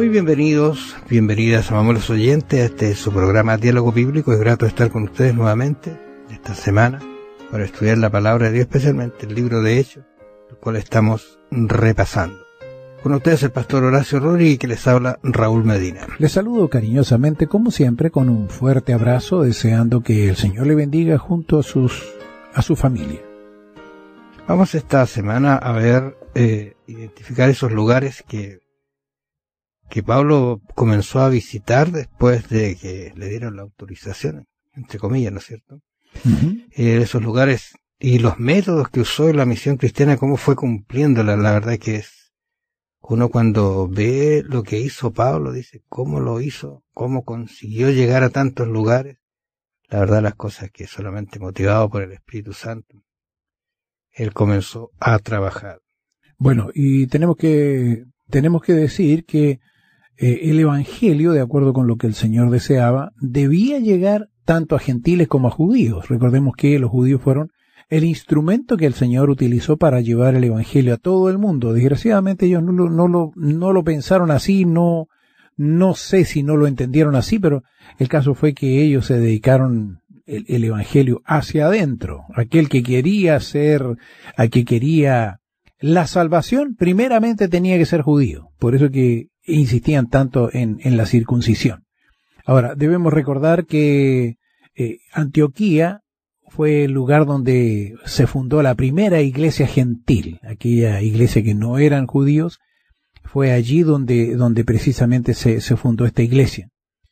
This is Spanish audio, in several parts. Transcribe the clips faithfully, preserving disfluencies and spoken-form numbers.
Muy bienvenidos, bienvenidas, amables oyentes, a este su programa Diálogo Bíblico. Es grato estar con ustedes nuevamente esta semana para estudiar la palabra de Dios, especialmente el libro de Hechos, el cual estamos repasando. Con ustedes el pastor Horacio Rodríguez, y que les habla Raúl Medina. Les saludo cariñosamente, como siempre, con un fuerte abrazo, deseando que el Señor le bendiga junto a sus a su familia. Vamos esta semana a ver, eh, identificar esos lugares que que Pablo comenzó a visitar después de que le dieron la autorización, entre comillas, ¿no es cierto? Uh-huh. Eh, esos lugares y los métodos que usó en la misión cristiana, cómo fue cumpliéndola. La verdad que es, uno cuando ve lo que hizo Pablo, dice cómo lo hizo, cómo consiguió llegar a tantos lugares. La verdad, las cosas que solamente motivado por el Espíritu Santo, él comenzó a trabajar. Bueno, y tenemos que, tenemos que decir que Eh, el Evangelio, de acuerdo con lo que el Señor deseaba, debía llegar tanto a gentiles como a judíos. Recordemos que los judíos fueron el instrumento que el Señor utilizó para llevar el Evangelio a todo el mundo. Desgraciadamente ellos no lo, no lo, no lo pensaron así, no, no sé si no lo entendieron así, pero el caso fue que ellos se dedicaron el, el Evangelio hacia adentro. Aquel que quería ser, a que quería la salvación, primeramente tenía que ser judío. Por eso que insistían tanto en, en la circuncisión. Ahora, debemos recordar que eh, Antioquía fue el lugar donde se fundó la primera iglesia gentil, aquella iglesia que no eran judíos. Fue allí donde, donde precisamente se, se fundó esta iglesia.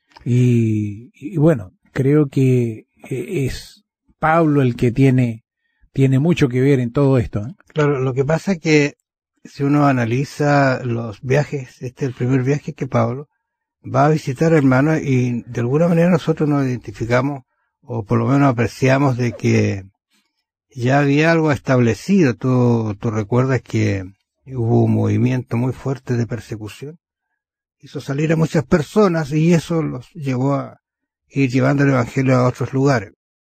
Y, y bueno, creo que es Pablo el que tiene, tiene mucho que ver en todo esto, ¿eh? Claro, lo que pasa es que si uno analiza los viajes, este es el primer viaje que Pablo va a visitar hermanos, y de alguna manera nosotros nos identificamos, o por lo menos apreciamos de que ya había algo establecido. Tú, tú recuerdas que hubo un movimiento muy fuerte de persecución, hizo salir a muchas personas y eso los llevó a ir llevando el Evangelio a otros lugares.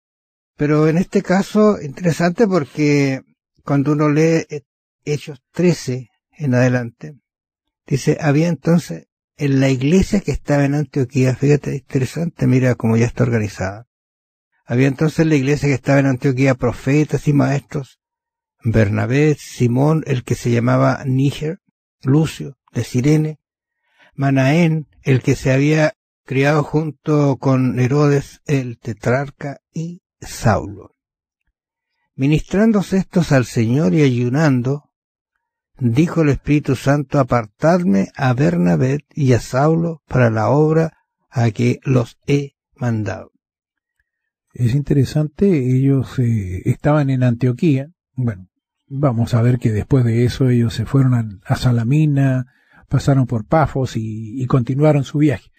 Pero en este caso, interesante porque cuando uno lee Hechos trece en adelante, dice, había entonces en la iglesia que estaba en Antioquía, fíjate, interesante, mira cómo ya está organizada. Había entonces en la iglesia que estaba en Antioquía profetas y maestros, Bernabé, Simón, el que se llamaba Níger, Lucio, de Cirene, Manaén, el que se había criado junto con Herodes, el tetrarca, y Saulo. Ministrándose estos al Señor y ayunando, dijo el Espíritu Santo, apartadme a Bernabé y a Saulo para la obra a que los he mandado. Es interesante, ellos eh, estaban en Antioquía. Bueno, vamos a ver que después de eso ellos se fueron a, a Salamina, pasaron por Pafos y, y continuaron su viaje.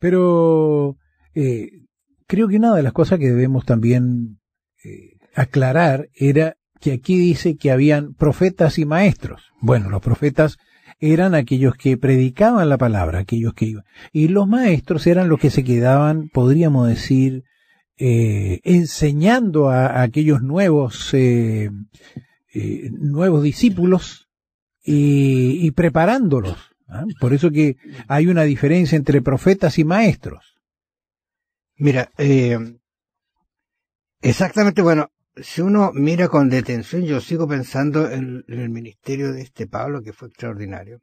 Pero eh, creo que una de las cosas que debemos también eh, aclarar era que aquí dice que habían profetas y maestros. Bueno, los profetas eran aquellos que predicaban la palabra, aquellos que iban. Y los maestros eran los que se quedaban, podríamos decir, eh, enseñando a, a aquellos nuevos, eh, eh, nuevos discípulos y, y preparándolos. ¿Ah? Por eso que hay una diferencia entre profetas y maestros. Mira, eh, exactamente, bueno, si uno mira con detención, yo sigo pensando en, en el ministerio de este Pablo, que fue extraordinario.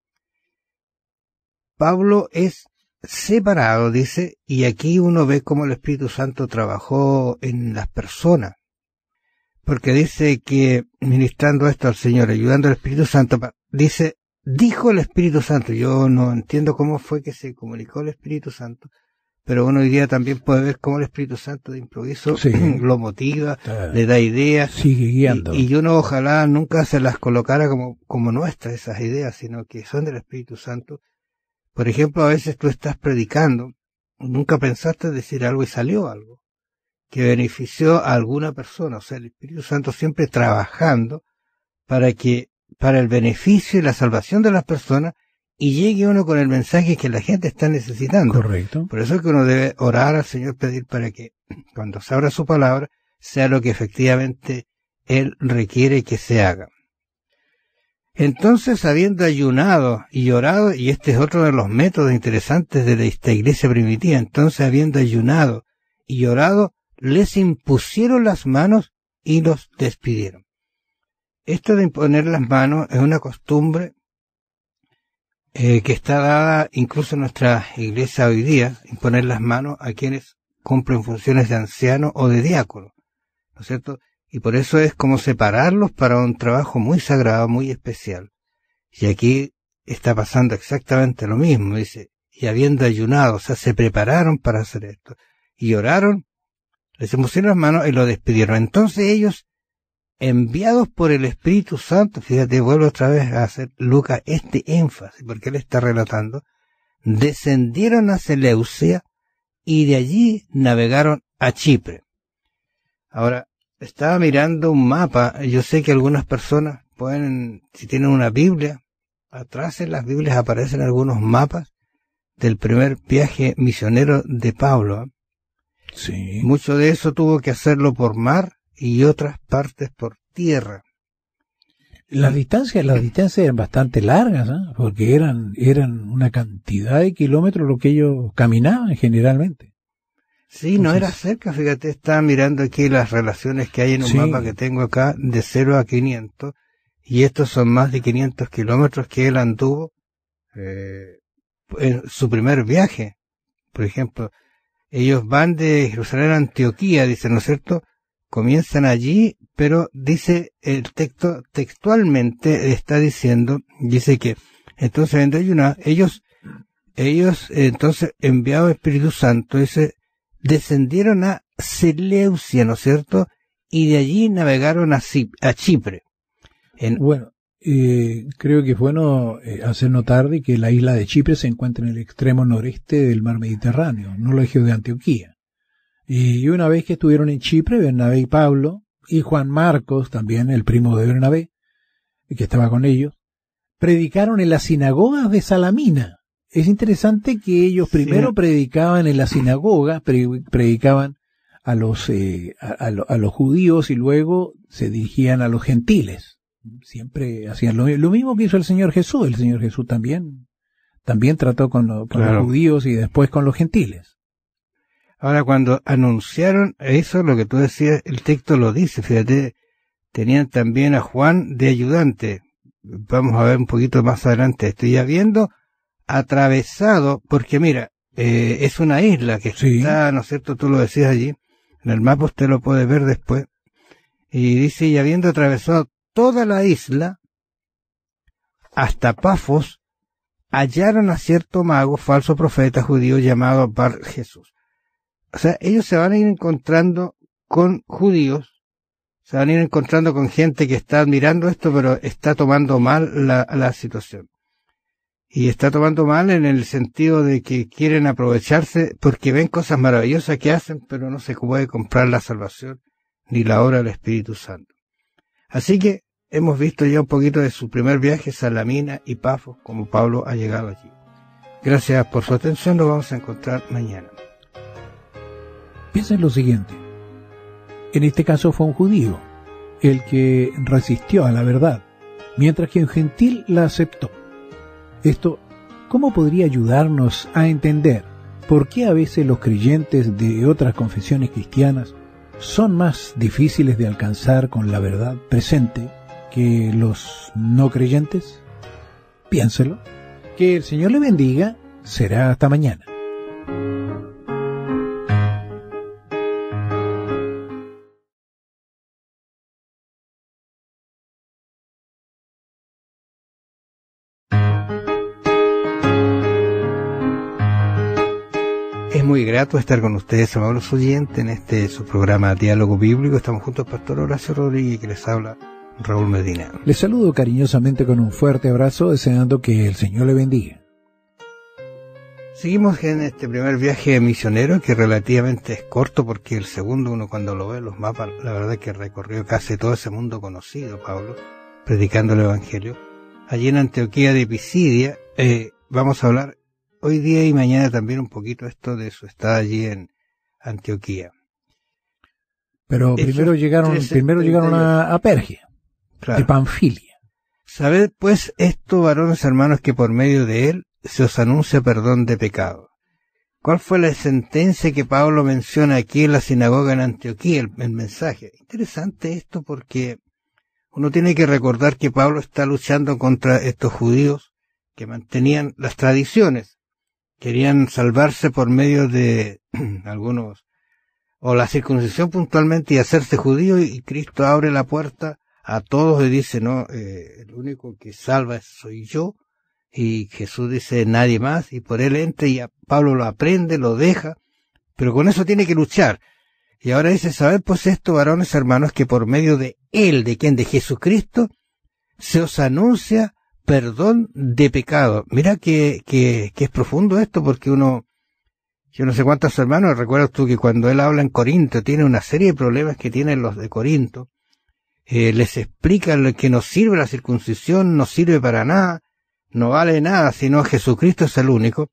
Pablo es separado, dice, y aquí uno ve cómo el Espíritu Santo trabajó en las personas. Porque dice que ministrando esto al Señor, ayudando al Espíritu Santo, dice, dijo el Espíritu Santo. Yo no entiendo cómo fue que se comunicó el Espíritu Santo, pero uno hoy día también puede ver cómo el Espíritu Santo de improviso sí. lo motiva, uh, le da ideas. Sigue guiando. Y, y uno ojalá nunca se las colocara como, como nuestras esas ideas, sino que son del Espíritu Santo. Por ejemplo, a veces tú estás predicando, nunca pensaste decir algo y salió algo que benefició a alguna persona. O sea, el Espíritu Santo siempre trabajando para que, para el beneficio y la salvación de las personas, y llegue uno con el mensaje que la gente está necesitando. Correcto. Por eso es que uno debe orar al Señor, pedir para que cuando se abra su palabra, sea lo que efectivamente Él requiere que se haga. Entonces, habiendo ayunado y orado, y este es otro de los métodos interesantes de esta iglesia primitiva, entonces, habiendo ayunado y orado, les impusieron las manos y los despidieron. Esto de imponer las manos es una costumbre eh, que está dada incluso en nuestra iglesia hoy día, imponer las manos a quienes cumplen funciones de anciano o de diácono, ¿no es cierto? Y por eso es como separarlos para un trabajo muy sagrado, muy especial. Y aquí está pasando exactamente lo mismo, dice, y habiendo ayunado, o sea, se prepararon para hacer esto, y oraron, les impusieron las manos y lo despidieron. Entonces ellos, enviados por el Espíritu Santo, fíjate, vuelvo otra vez a hacer Lucas este énfasis, porque él está relatando, descendieron a Seleucia y de allí navegaron a Chipre. Ahora, estaba mirando un mapa, yo sé que algunas personas pueden, si tienen una Biblia, atrás en las Biblias aparecen algunos mapas del primer viaje misionero de Pablo. ¿eh? Sí. Mucho de eso tuvo que hacerlo por mar y otras partes por tierra. Las distancias, las distancias eran bastante largas, ¿eh? Porque eran, eran una cantidad de kilómetros lo que ellos caminaban generalmente. Sí, Entonces, no era cerca, fíjate, estaba mirando aquí las relaciones que hay en un sí. mapa que tengo acá, de cero a quinientos, y estos son más de quinientos kilómetros que él anduvo eh, en su primer viaje. Por ejemplo, ellos van de Jerusalén a Antioquía, dicen, ¿no es cierto? Comienzan allí, pero dice el texto, textualmente está diciendo, dice que, entonces, en ayunar, ellos, ellos, entonces, enviado Espíritu Santo, dice, descendieron a Seleucia, ¿no es cierto? Y de allí navegaron a, Cip- a Chipre. En... Bueno, eh, creo que es bueno eh, hacer notar de que la isla de Chipre se encuentra en el extremo noreste del mar Mediterráneo, no lejos de Antioquía. Y una vez que estuvieron en Chipre, Bernabé y Pablo, y Juan Marcos, también el primo de Bernabé, que estaba con ellos, predicaron en las sinagogas de Salamina. Es interesante que ellos primero sí. predicaban en la sinagoga, pre- predicaban a los, eh, a, a, a los judíos y luego se dirigían a los gentiles. Siempre hacían lo, lo mismo que hizo el Señor Jesús. El Señor Jesús también, también trató con, lo, con claro. los judíos y después con los gentiles. Ahora, cuando anunciaron eso, lo que tú decías, el texto lo dice, fíjate, tenían también a Juan de ayudante. Vamos a ver un poquito más adelante. Estoy ya viendo atravesado, porque mira, eh, es una isla que sí. está, ¿no es cierto? Tú lo decías allí, en el mapa usted lo puede ver después, y dice, y habiendo atravesado toda la isla, hasta Pafos, hallaron a cierto mago, falso profeta judío llamado Bar Jesús. O sea, ellos se van a ir encontrando con judíos, se van a ir encontrando con gente que está admirando esto, pero está tomando mal la, la situación. Y está tomando mal en el sentido de que quieren aprovecharse porque ven cosas maravillosas que hacen, pero no se puede comprar la salvación ni la obra del Espíritu Santo. Así que hemos visto ya un poquito de su primer viaje, Salamina y Pafos, como Pablo ha llegado allí. Gracias por su atención, nos vamos a encontrar mañana. Piensa en lo siguiente. En este caso fue un judío el que resistió a la verdad, mientras que un gentil la aceptó. Esto, ¿cómo podría ayudarnos a entender por qué a veces los creyentes de otras confesiones cristianas son más difíciles de alcanzar con la verdad presente que los no creyentes? Piénselo. Que el Señor le bendiga. Será hasta mañana. Es muy grato estar con ustedes, amables oyentes, en este su programa Diálogo Bíblico. Estamos juntos, Pastor Horacio Rodríguez, que les habla Raúl Medina. Les saludo cariñosamente con un fuerte abrazo, deseando que el Señor le bendiga. Seguimos en este primer viaje misionero, que relativamente es corto, porque el segundo, uno cuando lo ve en los mapas, la verdad es que recorrió casi todo ese mundo conocido, Pablo, predicando el Evangelio. Allí en Antioquía de Pisidia, eh, vamos a hablar hoy día y mañana también un poquito esto de su estado allí en Antioquía. Pero primero Hechos llegaron, primero llegaron a, a Pergia, claro. de Panfilia. Sabed pues esto, varones hermanos, que por medio de él se os anuncia perdón de pecado. ¿Cuál fue la sentencia que Pablo menciona aquí en la sinagoga en Antioquía, el, el mensaje? Interesante esto porque uno tiene que recordar que Pablo está luchando contra estos judíos que mantenían las tradiciones, querían salvarse por medio de algunos, o la circuncisión puntualmente y hacerse judío, y Cristo abre la puerta a todos y dice, no, eh, el único que salva soy yo. Y Jesús dice nadie más, y por él entra, y a Pablo lo aprende, lo deja, pero con eso tiene que luchar. Y ahora dice, sabed pues esto, varones hermanos, que por medio de él, ¿de quién? De Jesucristo, se os anuncia perdón de pecado. Mira que, que, que es profundo esto, porque uno, yo no sé cuántos hermanos, recuerdas tú que cuando él habla en Corinto, tiene una serie de problemas que tienen los de Corinto, eh, les explica que no sirve la circuncisión, no sirve para nada, no vale nada, sino Jesucristo es el único,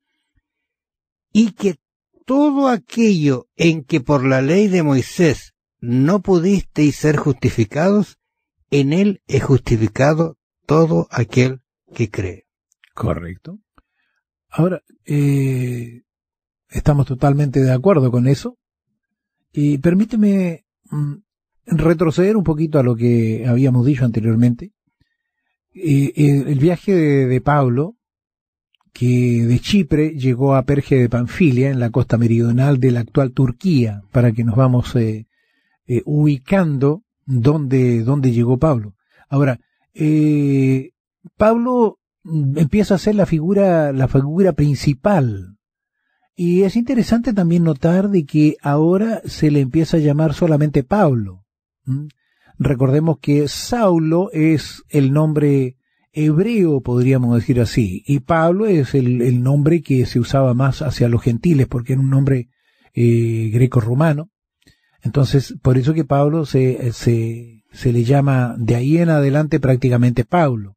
y que todo aquello en que por la ley de Moisés no pudisteis ser justificados, en él es justificado todo aquel que cree. Correcto. Ahora, eh, estamos totalmente de acuerdo con eso, y permíteme mm, retroceder un poquito a lo que habíamos dicho anteriormente. Eh, eh, el viaje de, de Pablo, que de Chipre llegó a Perge de Panfilia, en la costa meridional de la actual Turquía, para que nos vamos eh, eh, ubicando dónde, dónde llegó Pablo. Ahora, eh, Pablo empieza a ser la figura, la figura principal, y es interesante también notar de que ahora se le empieza a llamar solamente Pablo. ¿Mm? Recordemos que Saulo es el nombre hebreo, podríamos decir así, y Pablo es el, el nombre que se usaba más hacia los gentiles, porque era un nombre eh, greco-romano. Entonces, por eso que Pablo se, se, se le llama de ahí en adelante prácticamente Pablo.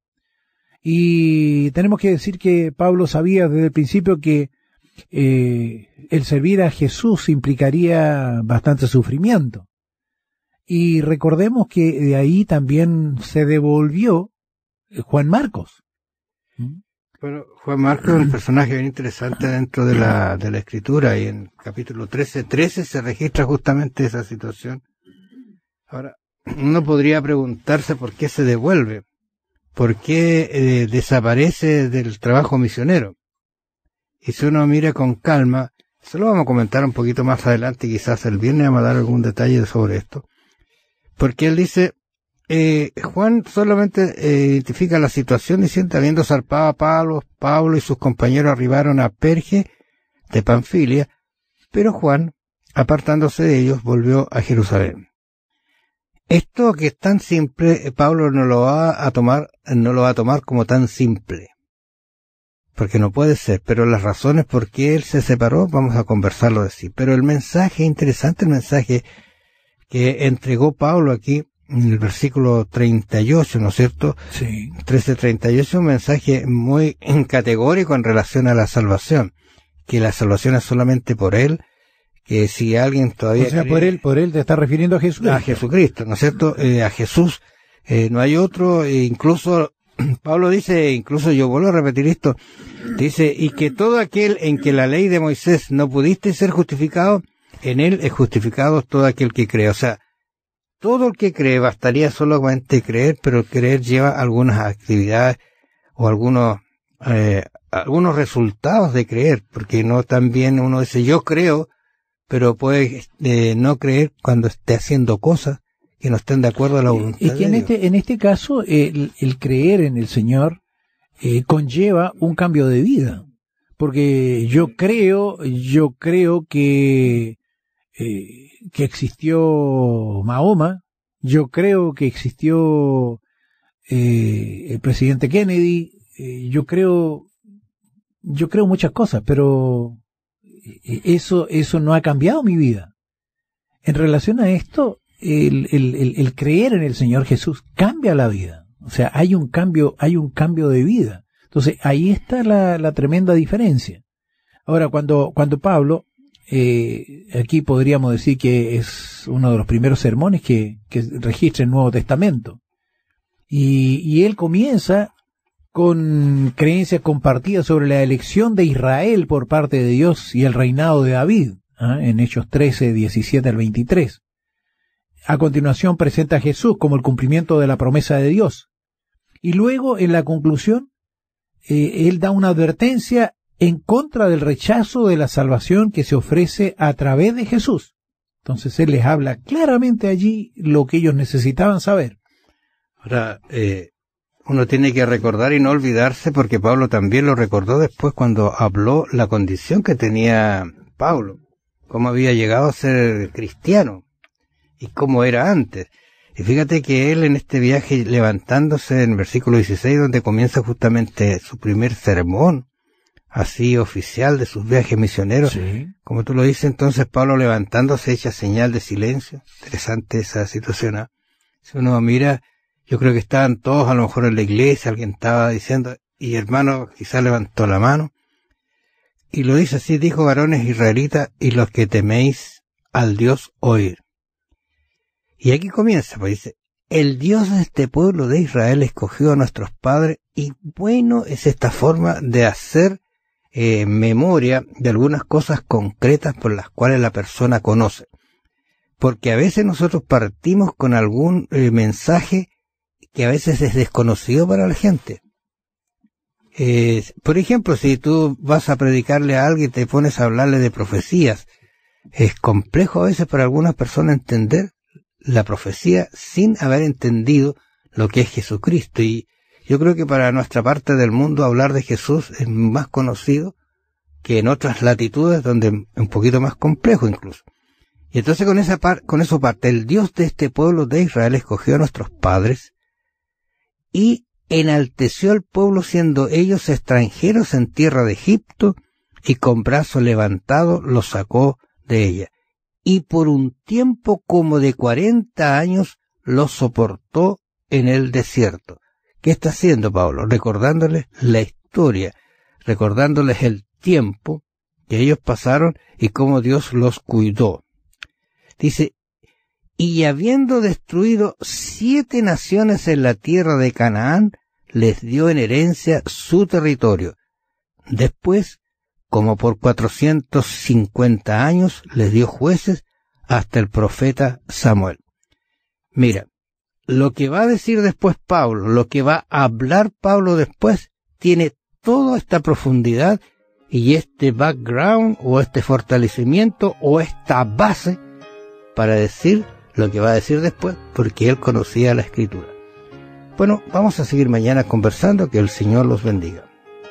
Y tenemos que decir que Pablo sabía desde el principio que eh, el servir a Jesús implicaría bastante sufrimiento. Y recordemos que de ahí también se devolvió Juan Marcos. Bueno, Juan Marcos es un personaje bien interesante dentro de la, de la escritura, y en capítulo trece, trece se registra justamente esa situación. Ahora, uno podría preguntarse por qué se devuelve, por qué eh, desaparece del trabajo misionero. Y si uno mira con calma, se lo vamos a comentar un poquito más adelante, quizás el viernes vamos a dar algún detalle sobre esto. Porque él dice, eh, Juan solamente eh, identifica la situación diciendo, habiendo zarpado a Pablo, Pablo y sus compañeros arribaron a Perge de Panfilia, pero Juan, apartándose de ellos, volvió a Jerusalén. Esto que es tan simple, Pablo no lo va a tomar, no lo va a tomar como tan simple, porque no puede ser, pero las razones por qué él se separó, vamos a conversarlo de sí. Pero el mensaje, interesante el mensaje que entregó Pablo aquí, en el versículo treinta y ocho, ¿no es cierto? Sí. trece treinta y ocho, un mensaje muy categórico en relación a la salvación, que la salvación es solamente por él, que si alguien todavía... O sea, cree, por él, por él te está refiriendo a Jesús. A Jesucristo, ¿no es cierto? Eh, a Jesús, eh, no hay otro, e incluso, Pablo dice, incluso yo vuelvo a repetir esto, dice, y que todo aquel en que la ley de Moisés no pudiste ser justificado, en él es justificado todo aquel que cree. O sea, todo el que cree, bastaría solamente creer, pero el creer lleva algunas actividades o algunos eh, algunos resultados de creer, porque no también uno dice yo creo, pero puede eh, no creer cuando esté haciendo cosas que no estén de acuerdo a la voluntad y que en de este Dios. en este caso el, el creer en el Señor eh, conlleva un cambio de vida, porque yo creo yo creo que eh, que existió Mahoma, yo creo que existió eh, el presidente Kennedy, eh, yo creo yo creo muchas cosas, pero eso eso no ha cambiado mi vida. En relación a esto, el, el, el, el creer en el Señor Jesús cambia la vida. O sea, hay un cambio, hay un cambio de vida. Entonces, ahí está la, la tremenda diferencia. Ahora, cuando, cuando Pablo, eh, aquí podríamos decir que es uno de los primeros sermones que, que registra el Nuevo Testamento. Y, y él comienza con creencias compartidas sobre la elección de Israel por parte de Dios y el reinado de David, ¿eh? En Hechos trece, diecisiete al veintitrés. A continuación presenta a Jesús como el cumplimiento de la promesa de Dios. Y luego, en la conclusión, eh, él da una advertencia en contra del rechazo de la salvación que se ofrece a través de Jesús. Entonces él les habla claramente allí lo que ellos necesitaban saber. Ahora, eh, uno tiene que recordar y no olvidarse, porque Pablo también lo recordó después cuando habló la condición que tenía Pablo, cómo había llegado a ser cristiano y cómo era antes. Y fíjate que él en este viaje, levantándose en el versículo dieciséis, donde comienza justamente su primer sermón, así oficial de sus viajes misioneros, sí. Como tú lo dices, entonces Pablo levantándose echa señal de silencio. Interesante esa situación, ¿eh? Si uno mira, yo creo que estaban todos a lo mejor en la iglesia, alguien estaba diciendo, y hermano quizás levantó la mano, y lo dice así: dijo, varones israelitas, y los que teméis al Dios oír. Y aquí comienza, pues dice, el Dios de este pueblo de Israel escogió a nuestros padres, y bueno es esta forma de hacer eh, memoria de algunas cosas concretas por las cuales la persona conoce. Porque a veces nosotros partimos con algún eh, mensaje que a veces es desconocido para la gente. Eh, por ejemplo, si tú vas a predicarle a alguien y te pones a hablarle de profecías, es complejo a veces para algunas personas entender la profecía sin haber entendido lo que es Jesucristo. Y yo creo que para nuestra parte del mundo hablar de Jesús es más conocido que en otras latitudes donde es un poquito más complejo incluso. Y entonces con esa par, con eso parte, el Dios de este pueblo de Israel escogió a nuestros padres y enalteció al pueblo siendo ellos extranjeros en tierra de Egipto, y con brazo levantado los sacó de ella. Y por un tiempo como de cuarenta años los soportó en el desierto. ¿Qué está haciendo Pablo? Recordándoles la historia, recordándoles el tiempo que ellos pasaron y cómo Dios los cuidó. Dice, y habiendo destruido siete naciones en la tierra de Canaán, les dio en herencia su territorio. Después, como por cuatrocientos cincuenta años, les dio jueces hasta el profeta Samuel. Mira, lo que va a decir después Pablo, lo que va a hablar Pablo después, tiene toda esta profundidad y este background o este fortalecimiento o esta base para decir lo que va a decir después, porque él conocía la Escritura. Bueno, vamos a seguir mañana conversando. Que el Señor los bendiga.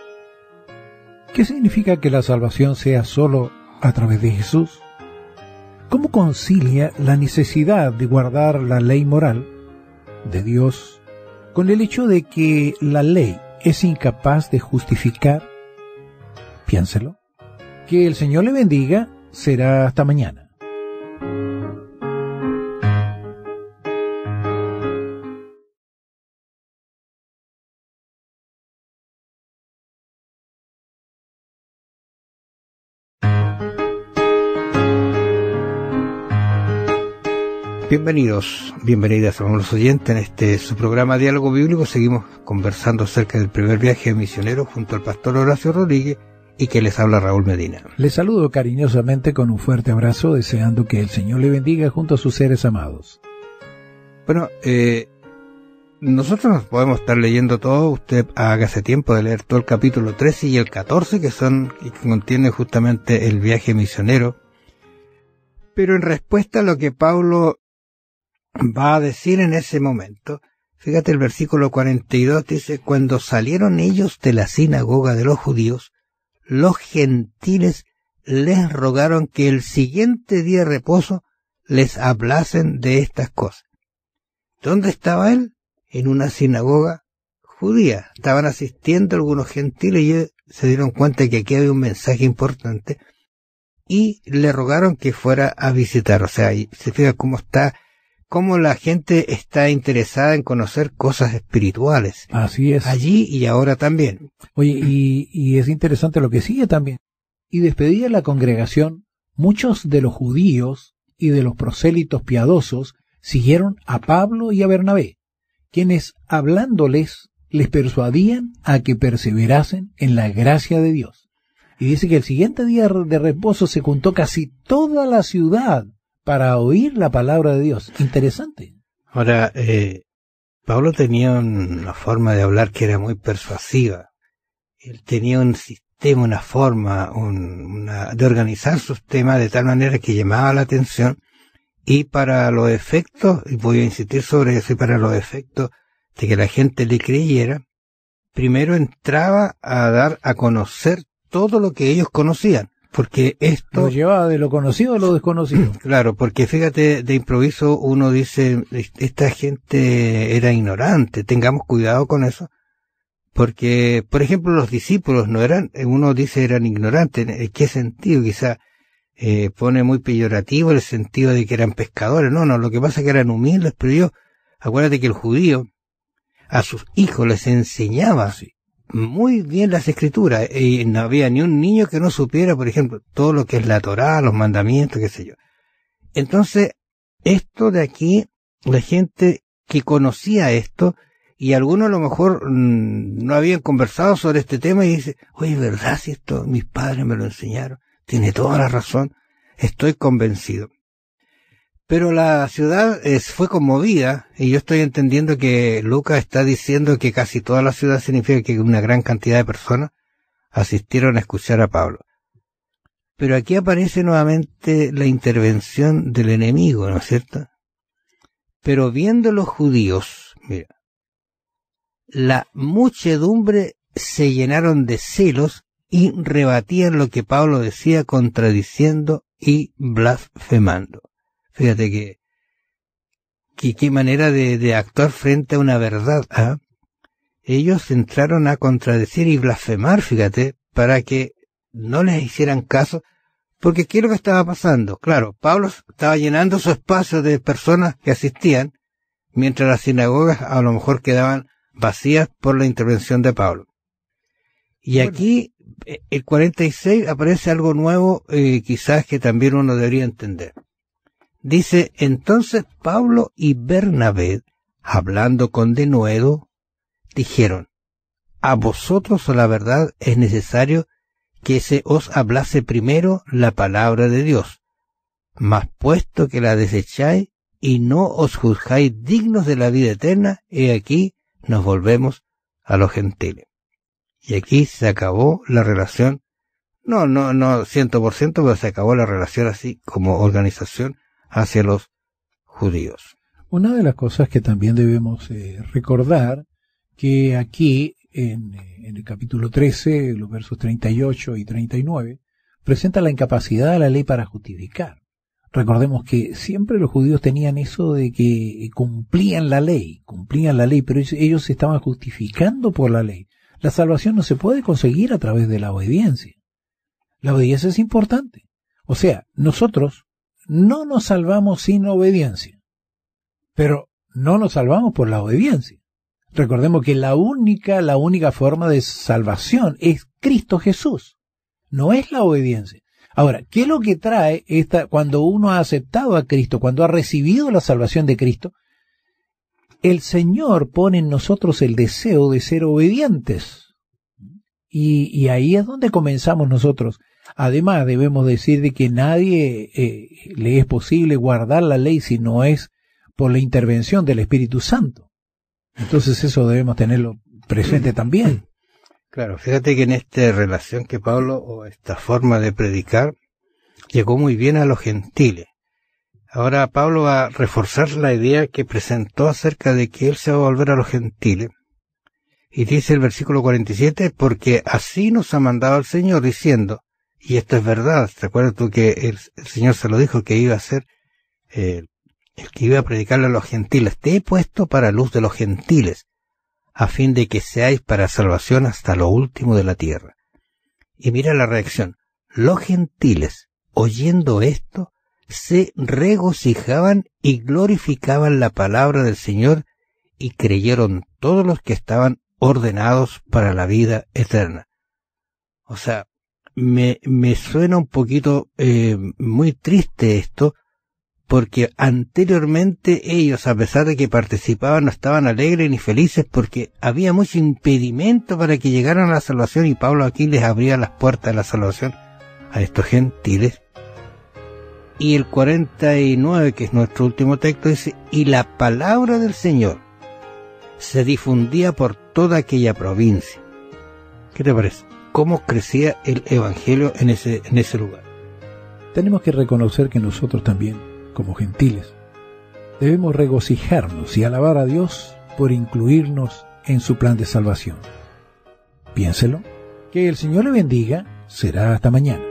¿Qué significa que la salvación sea solo a través de Jesús? ¿Cómo concilia la necesidad de guardar la ley moral de Dios con el hecho de que la ley es incapaz de justificar? Piénselo. Que el Señor le bendiga. Será hasta mañana. Bienvenidos, bienvenidas a los oyentes en este su programa Diálogo Bíblico. Seguimos conversando acerca del primer viaje misionero junto al pastor Horacio Rodríguez y que les habla Raúl Medina. Les saludo cariñosamente con un fuerte abrazo, deseando que el Señor le bendiga junto a sus seres amados. Bueno, eh, nosotros nos podemos estar leyendo todo. Usted hágase tiempo de leer todo el capítulo trece y el catorce, que son, que contienen justamente el viaje misionero. Pero en respuesta a lo que Pablo va a decir en ese momento, fíjate el versículo cuarenta y dos, dice, cuando salieron ellos de la sinagoga de los judíos, los gentiles les rogaron que el siguiente día de reposo les hablasen de estas cosas. ¿Dónde estaba él? En una sinagoga judía. Estaban asistiendo algunos gentiles y se dieron cuenta que aquí había un mensaje importante y le rogaron que fuera a visitar. O sea, y se fija cómo está, cómo la gente está interesada en conocer cosas espirituales. Así es. Allí y ahora también. Oye, y, y es interesante lo que sigue también. Y despedida la congregación, muchos de los judíos y de los prosélitos piadosos siguieron a Pablo y a Bernabé, quienes hablándoles les persuadían a que perseverasen en la gracia de Dios. Y dice que el siguiente día de reposo se juntó casi toda la ciudad para oír la palabra de Dios. Interesante. Ahora, eh, Pablo tenía una forma de hablar que era muy persuasiva. Él tenía un sistema, una forma un, una, de organizar sus temas de tal manera que llamaba la atención, y para los efectos, y voy a insistir sobre eso, y para los efectos de que la gente le creyera, primero entraba a dar a conocer todo lo que ellos conocían, porque esto... Lo llevaba de lo conocido a lo desconocido. Claro, porque fíjate, de improviso uno dice, esta gente era ignorante, tengamos cuidado con eso, porque, por ejemplo, los discípulos no eran, uno dice eran ignorantes, ¿en qué sentido? Quizá eh, pone muy peyorativo el sentido de que eran pescadores, no, no, lo que pasa es que eran humildes, pero yo, acuérdate que el judío a sus hijos les enseñaba sí. muy bien las escrituras, y no había ni un niño que no supiera, por ejemplo, todo lo que es la Torá, los mandamientos, qué sé yo. Entonces, esto de aquí, la gente que conocía esto, y algunos a lo mejor mmm, no habían conversado sobre este tema, y dice, oye, ¿verdad si esto mis padres me lo enseñaron? Tiene toda la razón, estoy convencido. Pero la ciudad es, fue conmovida, y yo estoy entendiendo que Lucas está diciendo que casi toda la ciudad significa que una gran cantidad de personas asistieron a escuchar a Pablo. Pero aquí aparece nuevamente la intervención del enemigo, ¿no es cierto? Pero viendo los judíos, mira, la muchedumbre se llenaron de celos y rebatían lo que Pablo decía, contradiciendo y blasfemando. Fíjate que, que qué manera de, de actuar frente a una verdad, ¿ah? Ellos entraron a contradecir y blasfemar, fíjate, para que no les hicieran caso, porque ¿qué es lo que estaba pasando? Claro, Pablo estaba llenando su espacio de personas que asistían, mientras las sinagogas a lo mejor quedaban vacías por la intervención de Pablo. Y bueno, aquí, el cuarenta y seis, aparece algo nuevo, eh, quizás que también uno debería entender. Dice, entonces Pablo y Bernabé, hablando con denuedo, dijeron, a vosotros la verdad es necesario que se os hablase primero la palabra de Dios, mas puesto que la desecháis y no os juzgáis dignos de la vida eterna, he aquí nos volvemos a los gentiles. Y aquí se acabó la relación, no, no, no, ciento por ciento, pero se acabó la relación así como organización hacia los judíos. Una de las cosas que también debemos eh, recordar, que aquí en, en el capítulo trece, los versos treinta y ocho y treinta y nueve, presenta la incapacidad de la ley para justificar. Recordemos que siempre los judíos tenían eso de que cumplían la ley, cumplían la ley, pero ellos se estaban justificando por la ley. La salvación no se puede conseguir a través de la obediencia. La obediencia es importante. O sea, nosotros no nos salvamos sin obediencia, pero no nos salvamos por la obediencia. Recordemos que la única, la única forma de salvación es Cristo Jesús, no es la obediencia. Ahora, ¿qué es lo que trae esta, cuando uno ha aceptado a Cristo, cuando ha recibido la salvación de Cristo? El Señor pone en nosotros el deseo de ser obedientes. Y, y ahí es donde comenzamos nosotros. Además, debemos decir de que nadie eh, le es posible guardar la ley si no es por la intervención del Espíritu Santo. Entonces eso debemos tenerlo presente también. Claro, fíjate que en esta relación que Pablo, o esta forma de predicar, llegó muy bien a los gentiles. Ahora Pablo va a reforzar la idea que presentó acerca de que él se va a volver a los gentiles. Y dice el versículo cuarenta y siete, porque así nos ha mandado el Señor, diciendo, y esto es verdad, ¿te acuerdas tú que el, el Señor se lo dijo que iba a ser eh, el que iba a predicarle a los gentiles? Te he puesto para luz de los gentiles, a fin de que seáis para salvación hasta lo último de la tierra. Y mira la reacción. Los gentiles, oyendo esto, se regocijaban y glorificaban la palabra del Señor, y creyeron todos los que estaban ordenados para la vida eterna. O sea, me, me suena un poquito eh, muy triste esto, porque anteriormente ellos, a pesar de que participaban, no estaban alegres ni felices porque había mucho impedimento para que llegaran a la salvación, y Pablo aquí les abría las puertas de la salvación a estos gentiles. Y el cuarenta y nueve, que es nuestro último texto, dice: y la palabra del Señor se difundía por toda aquella provincia. ¿Qué te parece? ¿Cómo crecía el evangelio en ese, en ese lugar? Tenemos que reconocer que nosotros también, como gentiles, debemos regocijarnos y alabar a Dios por incluirnos en su plan de salvación. Piénselo. Que el Señor le bendiga. Será hasta mañana.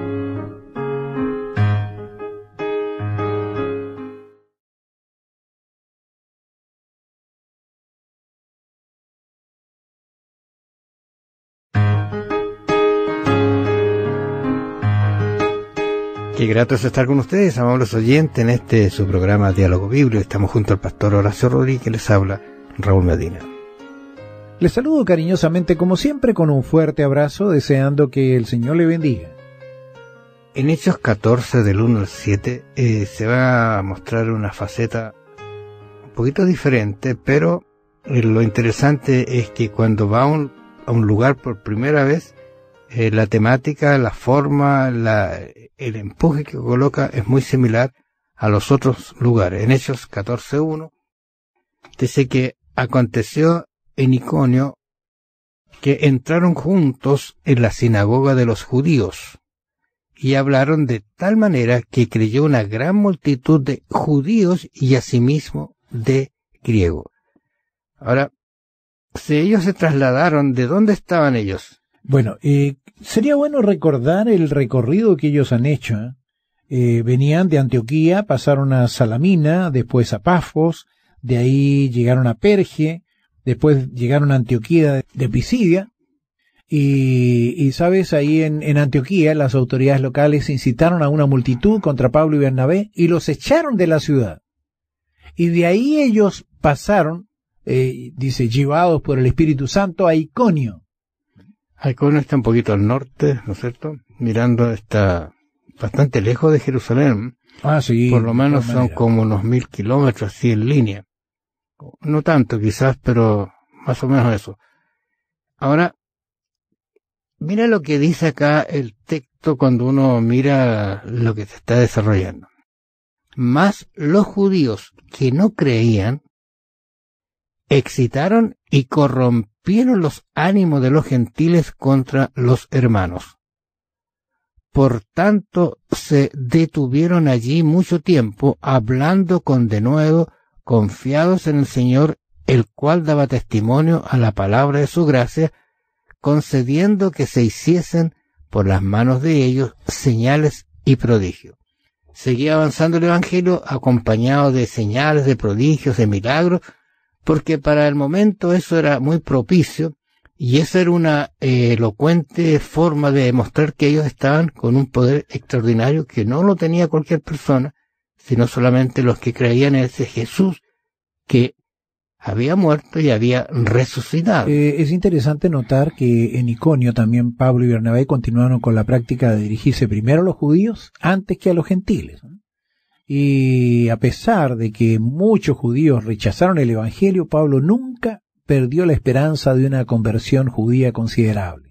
Qué grato es estar con ustedes, amables oyentes, en este su programa Diálogo Bíblico. Estamos junto al pastor Horacio Rodríguez, que les habla, Raúl Medina. Les saludo cariñosamente, como siempre, con un fuerte abrazo, deseando que el Señor le bendiga. En Hechos catorce, del uno al siete, eh, se va a mostrar una faceta un poquito diferente, pero eh, lo interesante es que cuando va a un, a un lugar por primera vez, eh, la temática, la forma, la, el empuje que coloca es muy similar a los otros lugares. En Hechos catorce uno dice que aconteció en Iconio que entraron juntos en la sinagoga de los judíos y hablaron de tal manera que creyó una gran multitud de judíos y asimismo de griegos. Ahora, si ellos se trasladaron, ¿de dónde estaban ellos? Bueno, eh, sería bueno recordar el recorrido que ellos han hecho. ¿eh? Eh, venían de Antioquía, pasaron a Salamina, después a Pafos, de ahí llegaron a Perge, después llegaron a Antioquía de Pisidia, y, y sabes, ahí en, en Antioquía las autoridades locales incitaron a una multitud contra Pablo y Bernabé y los echaron de la ciudad. Y de ahí ellos pasaron, eh, dice, llevados por el Espíritu Santo a Iconio. Iconio está un poquito al norte, ¿no es cierto? Mirando, está bastante lejos de Jerusalén. Ah, sí. Por lo menos son como unos mil kilómetros así en línea. No tanto quizás, pero más o menos eso. Ahora, mira lo que dice acá el texto cuando uno mira lo que se está desarrollando. Mas los judíos que no creían excitaron y corrompieron los ánimos de los gentiles contra los hermanos. Por tanto, se detuvieron allí mucho tiempo, hablando con denuedo, confiados en el Señor, el cual daba testimonio a la palabra de su gracia, concediendo que se hiciesen por las manos de ellos señales y prodigios. Seguía avanzando el Evangelio acompañado de señales, de prodigios, de milagros, porque para el momento eso era muy propicio, y esa era una eh, elocuente forma de demostrar que ellos estaban con un poder extraordinario que no lo tenía cualquier persona, sino solamente los que creían en ese Jesús que había muerto y había resucitado. Eh, es interesante notar que en Iconio también Pablo y Bernabé continuaron con la práctica de dirigirse primero a los judíos antes que a los gentiles, ¿no? Y a pesar de que muchos judíos rechazaron el Evangelio, Pablo nunca perdió la esperanza de una conversión judía considerable.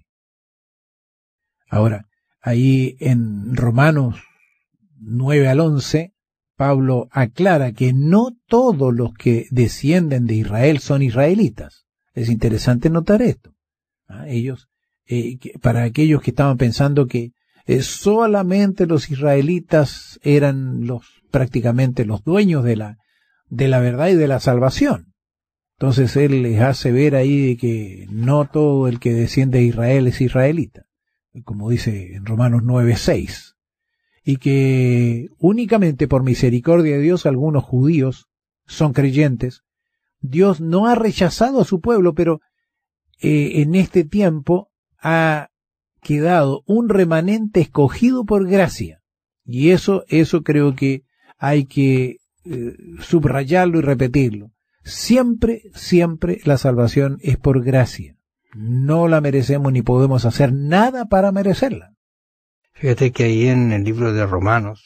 Ahora, ahí en Romanos nueve al once, Pablo aclara que no todos los que descienden de Israel son israelitas. Es interesante notar esto. ¿Ah? Ellos, eh, que, para aquellos que estaban pensando que eh, solamente los israelitas eran los prácticamente los dueños de la de la verdad y de la salvación. Entonces él les hace ver ahí de que no todo el que desciende de Israel es israelita, como dice en Romanos nueve seis. Y que únicamente por misericordia de Dios algunos judíos son creyentes. Dios no ha rechazado a su pueblo, pero eh, en este tiempo ha quedado un remanente escogido por gracia. Y eso, eso creo que hay que eh, subrayarlo y repetirlo. Siempre, siempre la salvación es por gracia. No la merecemos ni podemos hacer nada para merecerla. Fíjate que ahí en el libro de Romanos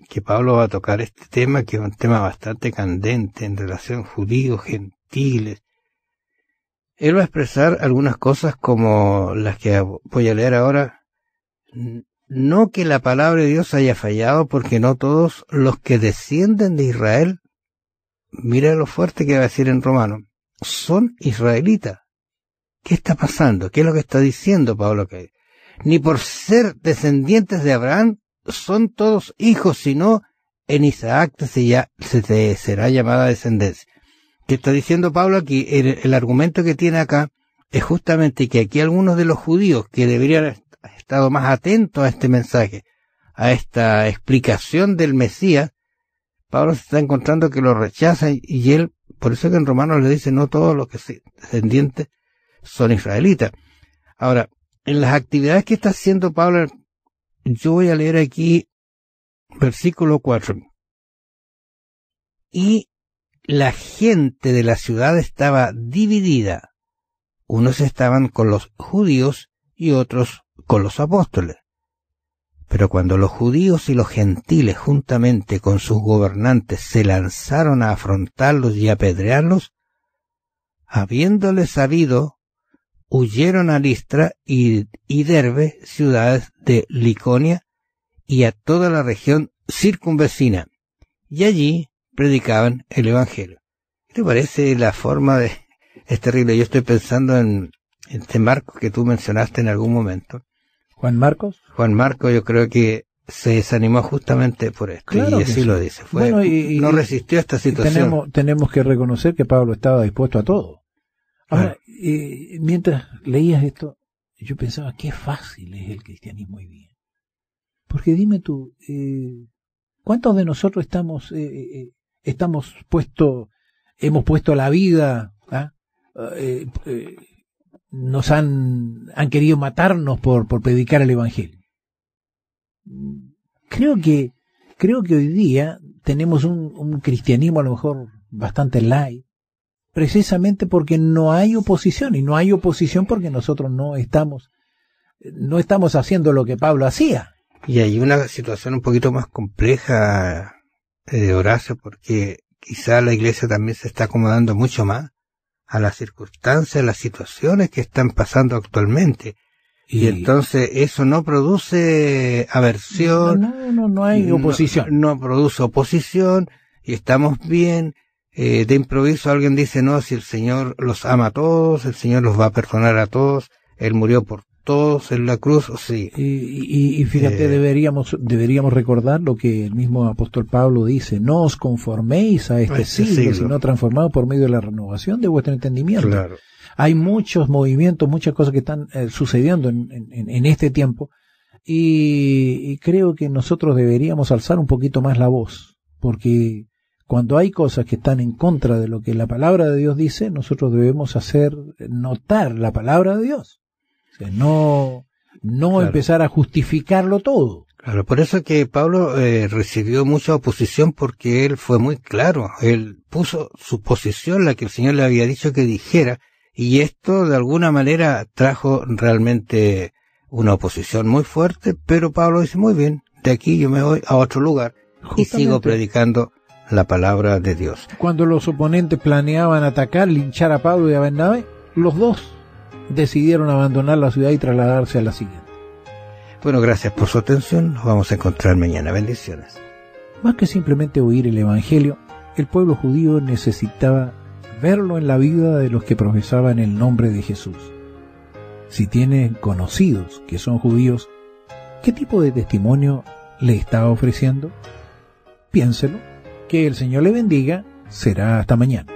que Pablo va a tocar este tema, que es un tema bastante candente en relación judíos, gentiles. Él va a expresar algunas cosas como las que voy a leer ahora. No que la palabra de Dios haya fallado, porque no todos los que descienden de Israel, mira lo fuerte que va a decir en Romano, son israelitas. ¿Qué está pasando? ¿Qué es lo que está diciendo Pablo? Que ni por ser descendientes de Abraham son todos hijos, sino en Isaac se, ya, se te será llamada descendencia. ¿Qué está diciendo Pablo aquí? El, el argumento que tiene acá es justamente que aquí algunos de los judíos que deberían haber estado más atentos a este mensaje, a esta explicación del Mesías, Pablo se está encontrando que lo rechazan, y él, por eso que en Romanos le dice, no todos los que son descendientes son israelitas. Ahora, en las actividades que está haciendo Pablo, yo voy a leer aquí versículo cuatro. Y la gente de la ciudad estaba dividida. Unos estaban con los judíos y otros con los apóstoles. Pero cuando los judíos y los gentiles juntamente con sus gobernantes se lanzaron a afrontarlos y apedrearlos, habiéndoles sabido, huyeron a Listra y, y Derbe, ciudades de Liconia, y a toda la región circunvecina, y allí predicaban el Evangelio. ¿Qué te parece la forma de...? Es terrible, yo estoy pensando en este Marcos que tú mencionaste en algún momento. ¿Juan Marcos? Juan Marcos, yo creo que se desanimó justamente por esto, claro, y así sí lo dice. Fue, bueno, y, no resistió a esta situación. Tenemos, tenemos que reconocer que Pablo estaba dispuesto a todo. Ahora, ah. eh, mientras leías esto, yo pensaba, qué fácil es el cristianismo hoy día. Porque dime tú, eh, ¿cuántos de nosotros estamos eh, eh, estamos puesto, hemos puesto la vida, ¿ah? eh, eh, nos han, han querido matarnos por, por predicar el Evangelio? Creo que, creo que hoy día tenemos un, un cristianismo a lo mejor bastante light, precisamente porque no hay oposición, y no hay oposición porque nosotros no estamos, no estamos haciendo lo que Pablo hacía. Y hay una situación un poquito más compleja, eh, Horacio, porque quizá la iglesia también se está acomodando mucho más a las circunstancias, a las situaciones que están pasando actualmente. Y, y entonces eso no produce aversión. No, no, no, no hay oposición. No, no produce oposición, y estamos bien. Eh, de improviso alguien dice, no, si el Señor los ama a todos, el Señor los va a perdonar a todos, Él murió por todos en la cruz, o sí. Y, y, y fíjate, eh, deberíamos deberíamos recordar lo que el mismo apóstol Pablo dice, no os conforméis a este, este siglo, siglo, sino transformados por medio de la renovación de vuestro entendimiento. Claro. Hay muchos movimientos, muchas cosas que están eh, sucediendo en, en, en este tiempo, y, y creo que nosotros deberíamos alzar un poquito más la voz, porque cuando hay cosas que están en contra de lo que la palabra de Dios dice, nosotros debemos hacer notar la palabra de Dios. O sea, no, no claro. empezar a justificarlo todo. Claro, por eso que Pablo eh, recibió mucha oposición, porque él fue muy claro. Él puso su posición, la que el Señor le había dicho que dijera, y esto de alguna manera trajo realmente una oposición muy fuerte, pero Pablo dice, muy bien, de aquí yo me voy a otro lugar Justamente. y sigo predicando la palabra de Dios. Cuando los oponentes planeaban atacar, linchar a Pablo y a Bernabé, los dos decidieron abandonar la ciudad y trasladarse a la siguiente. Bueno, gracias por su atención. Nos vamos a encontrar mañana. Bendiciones. Más que simplemente oír el Evangelio, el pueblo judío necesitaba verlo en la vida de los que profesaban el nombre de Jesús. Si tienen conocidos que son judíos, ¿qué tipo de testimonio le está ofreciendo? Piénselo. Que el Señor le bendiga. Será hasta mañana.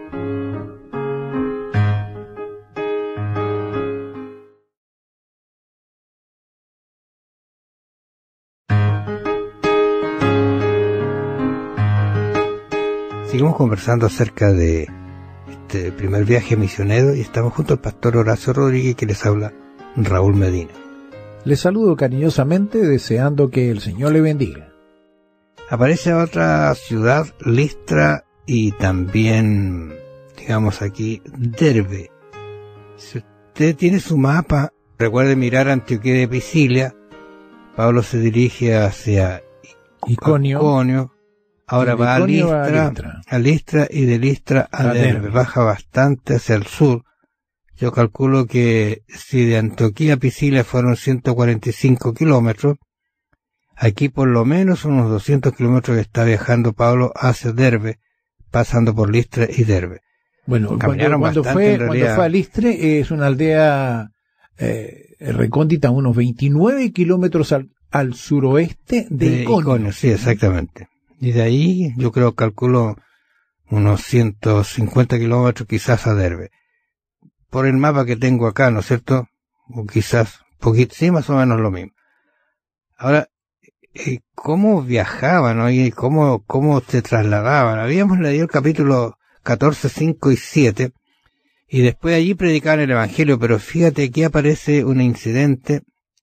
Seguimos conversando acerca de este primer viaje misionero, y estamos junto al pastor Horacio Rodríguez, que les habla Raúl Medina. Les saludo cariñosamente, deseando que el Señor le bendiga. Aparece otra ciudad, Listra, y también, digamos aquí, Derbe. Si usted tiene su mapa, recuerde mirar Antioquía de Pisidia. Pablo se dirige hacia Iconio, Iconio. Ahora va a, Listra, va a Listra, a Listra y de Listra a, a Derbe. Derbe. Baja bastante hacia el sur. Yo calculo que si de Antioquía a Pisidia fueron ciento cuarenta y cinco kilómetros, aquí por lo menos unos doscientos kilómetros que está viajando Pablo hacia Derbe, pasando por Listra y Derbe. Bueno, cuando, cuando, fue, cuando fue a Listra, es una aldea eh, recóndita, unos veintinueve kilómetros al, al suroeste de, de Iconio. Iconio. Sí, exactamente. Y de ahí yo creo, calculo unos ciento cincuenta kilómetros quizás a Derbe. Por el mapa que tengo acá, ¿no es cierto? O quizás, poquito, sí, más o menos lo mismo. Ahora, eh, ¿cómo viajaban, ¿no? Y cómo, cómo se trasladaban? Habíamos leído el capítulo catorce, cinco y siete, y después allí predicaban el Evangelio, pero fíjate, aquí aparece un incidente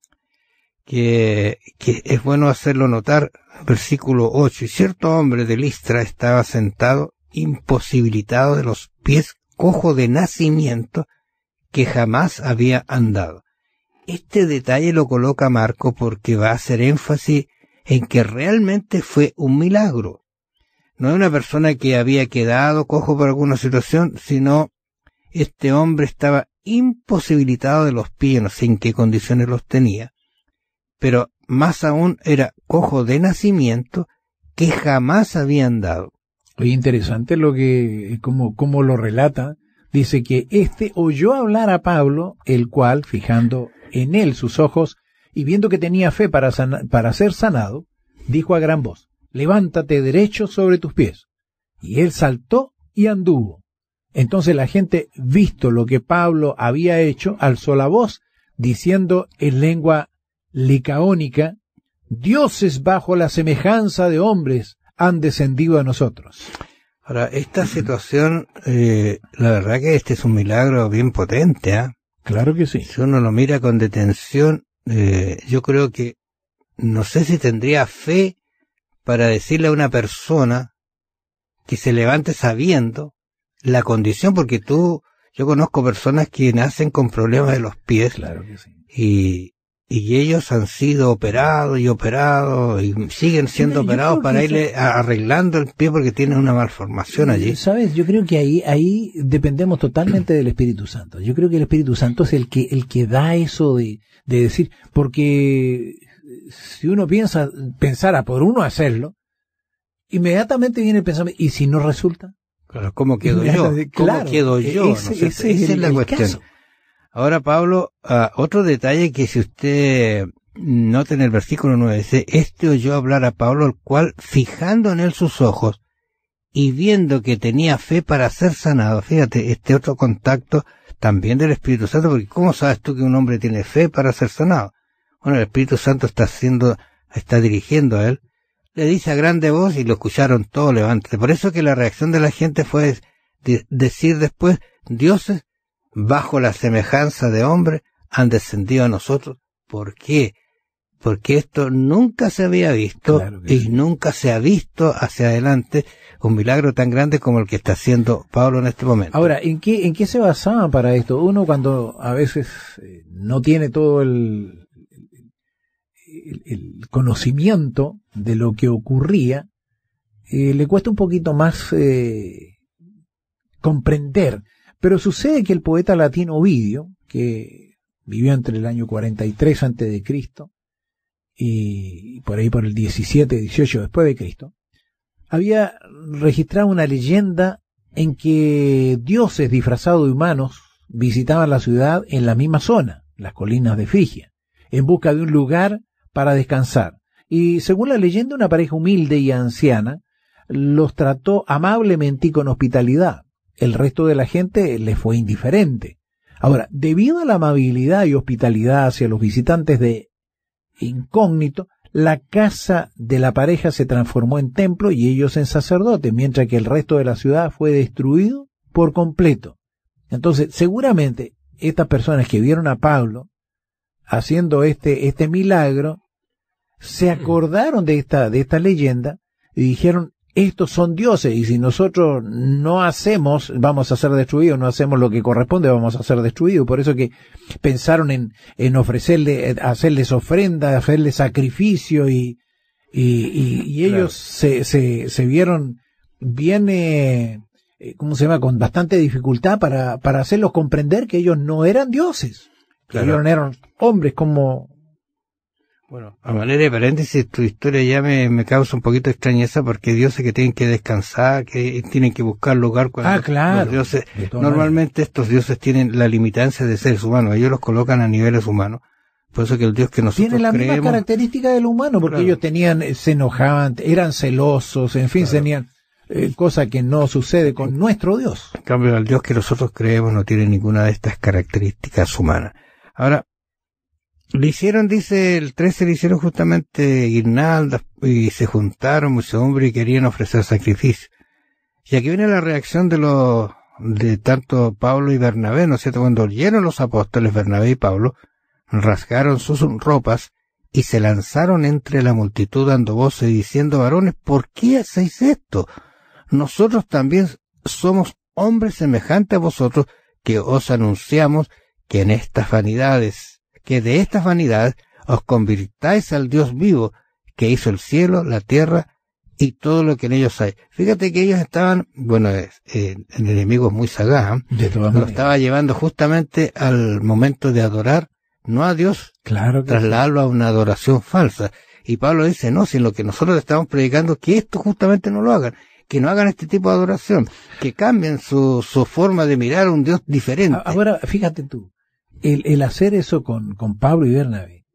que, que es bueno hacerlo notar, versículo ocho, y cierto hombre de Listra estaba sentado, imposibilitado de los pies, cojo de nacimiento, que jamás había andado. Este detalle lo coloca Marco porque va a hacer énfasis en que realmente fue un milagro. No es una persona que había quedado cojo por alguna situación, sino este hombre estaba imposibilitado de los pies, no sé en qué condiciones los tenía, pero más aún era cojo de nacimiento que jamás había andado. Oye, interesante lo que, como, como lo relata. Dice que éste oyó hablar a Pablo, el cual, fijando en él sus ojos y viendo que tenía fe para, sana, para ser sanado, dijo a gran voz: levántate derecho sobre tus pies. Y él saltó y anduvo. Entonces la gente, visto lo que Pablo había hecho, alzó la voz, diciendo en lengua licaónica: dioses bajo la semejanza de hombres han descendido a nosotros. Ahora, esta situación, eh, la verdad que este es un milagro bien potente, ¿ah? ¿eh? Claro que sí. Si uno lo mira con detención, eh, yo creo que, no sé si tendría fe para decirle a una persona que se levante sabiendo la condición, porque tú, yo conozco personas que nacen con problemas de los pies. Claro que sí. Y, y ellos han sido operados y operados y siguen siendo sí, operados para irle eso... arreglando el pie porque tienen una malformación allí. Sabes, yo creo que ahí ahí dependemos totalmente del Espíritu Santo. Yo creo que el Espíritu Santo es el que el que da eso de de decir, porque si uno piensa pensara por uno hacerlo, inmediatamente viene el pensamiento, ¿y si no resulta? Claro, ¿cómo quedo yo? ¿Cómo claro, quedo yo? Ese, ¿no? ese es, Esa el, es la cuestión. Caso. Ahora, Pablo, uh, otro detalle que si usted nota en el versículo nueve, dice, este oyó hablar a Pablo, el cual, fijando en él sus ojos, y viendo que tenía fe para ser sanado, fíjate, este otro contacto también del Espíritu Santo, porque ¿cómo sabes tú que un hombre tiene fe para ser sanado? Bueno, el Espíritu Santo está haciendo, está dirigiendo a él, le dice a grande voz y lo escucharon todos, levántate. Por eso que la reacción de la gente fue de decir después, dioses bajo la semejanza de hombre han descendido a nosotros. ¿Por qué? Porque esto nunca se había visto, claro y sí. nunca se ha visto hacia adelante un milagro tan grande como el que está haciendo Pablo en este momento. Ahora, ¿en qué, en qué se basaban para esto? Uno cuando a veces eh, no tiene todo el, el, el conocimiento de lo que ocurría, eh, le cuesta un poquito más eh, comprender. Pero sucede que el poeta latino Ovidio, que vivió entre el año cuarenta y tres antes de Cristo y por ahí por el diecisiete, dieciocho después de Cristo, había registrado una leyenda en que dioses disfrazados de humanos visitaban la ciudad en la misma zona, las colinas de Frigia, en busca de un lugar para descansar. Y según la leyenda, una pareja humilde y anciana los trató amablemente y con hospitalidad. El resto de la gente les fue indiferente. Ahora, debido a la amabilidad y hospitalidad hacia los visitantes de incógnito, la casa de la pareja se transformó en templo y ellos en sacerdotes, mientras que el resto de la ciudad fue destruido por completo. Entonces, seguramente, estas personas que vieron a Pablo haciendo este, este milagro, se acordaron de esta, de esta leyenda y dijeron, estos son dioses, y si nosotros no hacemos, vamos a ser destruidos, no hacemos lo que corresponde, vamos a ser destruidos. Por eso que pensaron en, en ofrecerle, hacerles ofrendas, hacerles sacrificio y, Y, y, y ellos claro. se, se, se vieron bien, eh, ¿cómo se llama?, con bastante dificultad para, para hacerlos comprender que ellos no eran dioses, que claro. ellos eran hombres como... Bueno, a manera de paréntesis, tu historia ya me, me causa un poquito de extrañeza porque dioses que tienen que descansar, que tienen que buscar lugar cuando ah, claro. los dioses, normalmente maneras. Estos dioses tienen la limitancia de seres humanos, ellos los colocan a niveles humanos. Por eso que el Dios que nosotros tiene la creemos, misma característica del humano, porque claro. ellos tenían, se enojaban, eran celosos, en fin, claro. tenían eh, cosa que no sucede con nuestro Dios. En cambio, el Dios que nosotros creemos no tiene ninguna de estas características humanas. Ahora, le hicieron, dice el trece, le hicieron justamente guirnaldas y se juntaron muchos hombres y querían ofrecer sacrificio. Y aquí viene la reacción de los, de tanto Pablo y Bernabé, ¿no es cierto? Cuando oyeron los apóstoles Bernabé y Pablo, rasgaron sus ropas y se lanzaron entre la multitud dando voces y diciendo: varones, ¿por qué hacéis esto? Nosotros también somos hombres semejantes a vosotros, que os anunciamos que en estas vanidades, que de estas vanidades os convirtáis al Dios vivo, que hizo el cielo, la tierra y todo lo que en ellos hay. Fíjate que ellos estaban, bueno, eh, el enemigo es muy sagaz, ¿eh? Lo estaba llevando justamente al momento de adorar, no a Dios, claro que trasladarlo sí. a una adoración falsa. Y Pablo dice, no, si en lo que nosotros estamos predicando, que esto justamente no lo hagan, que no hagan este tipo de adoración, que cambien su, su forma de mirar a un Dios diferente. Ahora, fíjate tú, el, el hacer eso con, con Pablo y Bernabé,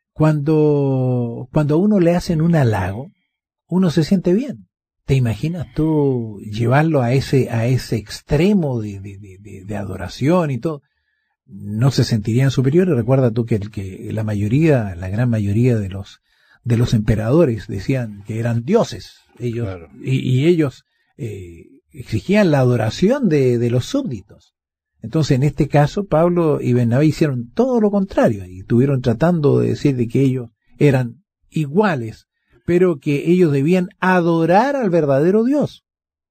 cuando, cuando a uno le hacen un halago, uno se siente bien. ¿Te imaginas tú llevarlo a ese, a ese extremo de, de, de, de adoración y todo? No se sentirían superiores. Recuerda tú que, el, que la mayoría, la gran mayoría de los, de los emperadores decían que eran dioses. Ellos, claro. y, y ellos, eh, exigían la adoración de, de los súbditos. Entonces, en este caso, Pablo y Bernabé hicieron todo lo contrario y estuvieron tratando de decir de que ellos eran iguales, pero que ellos debían adorar al verdadero Dios.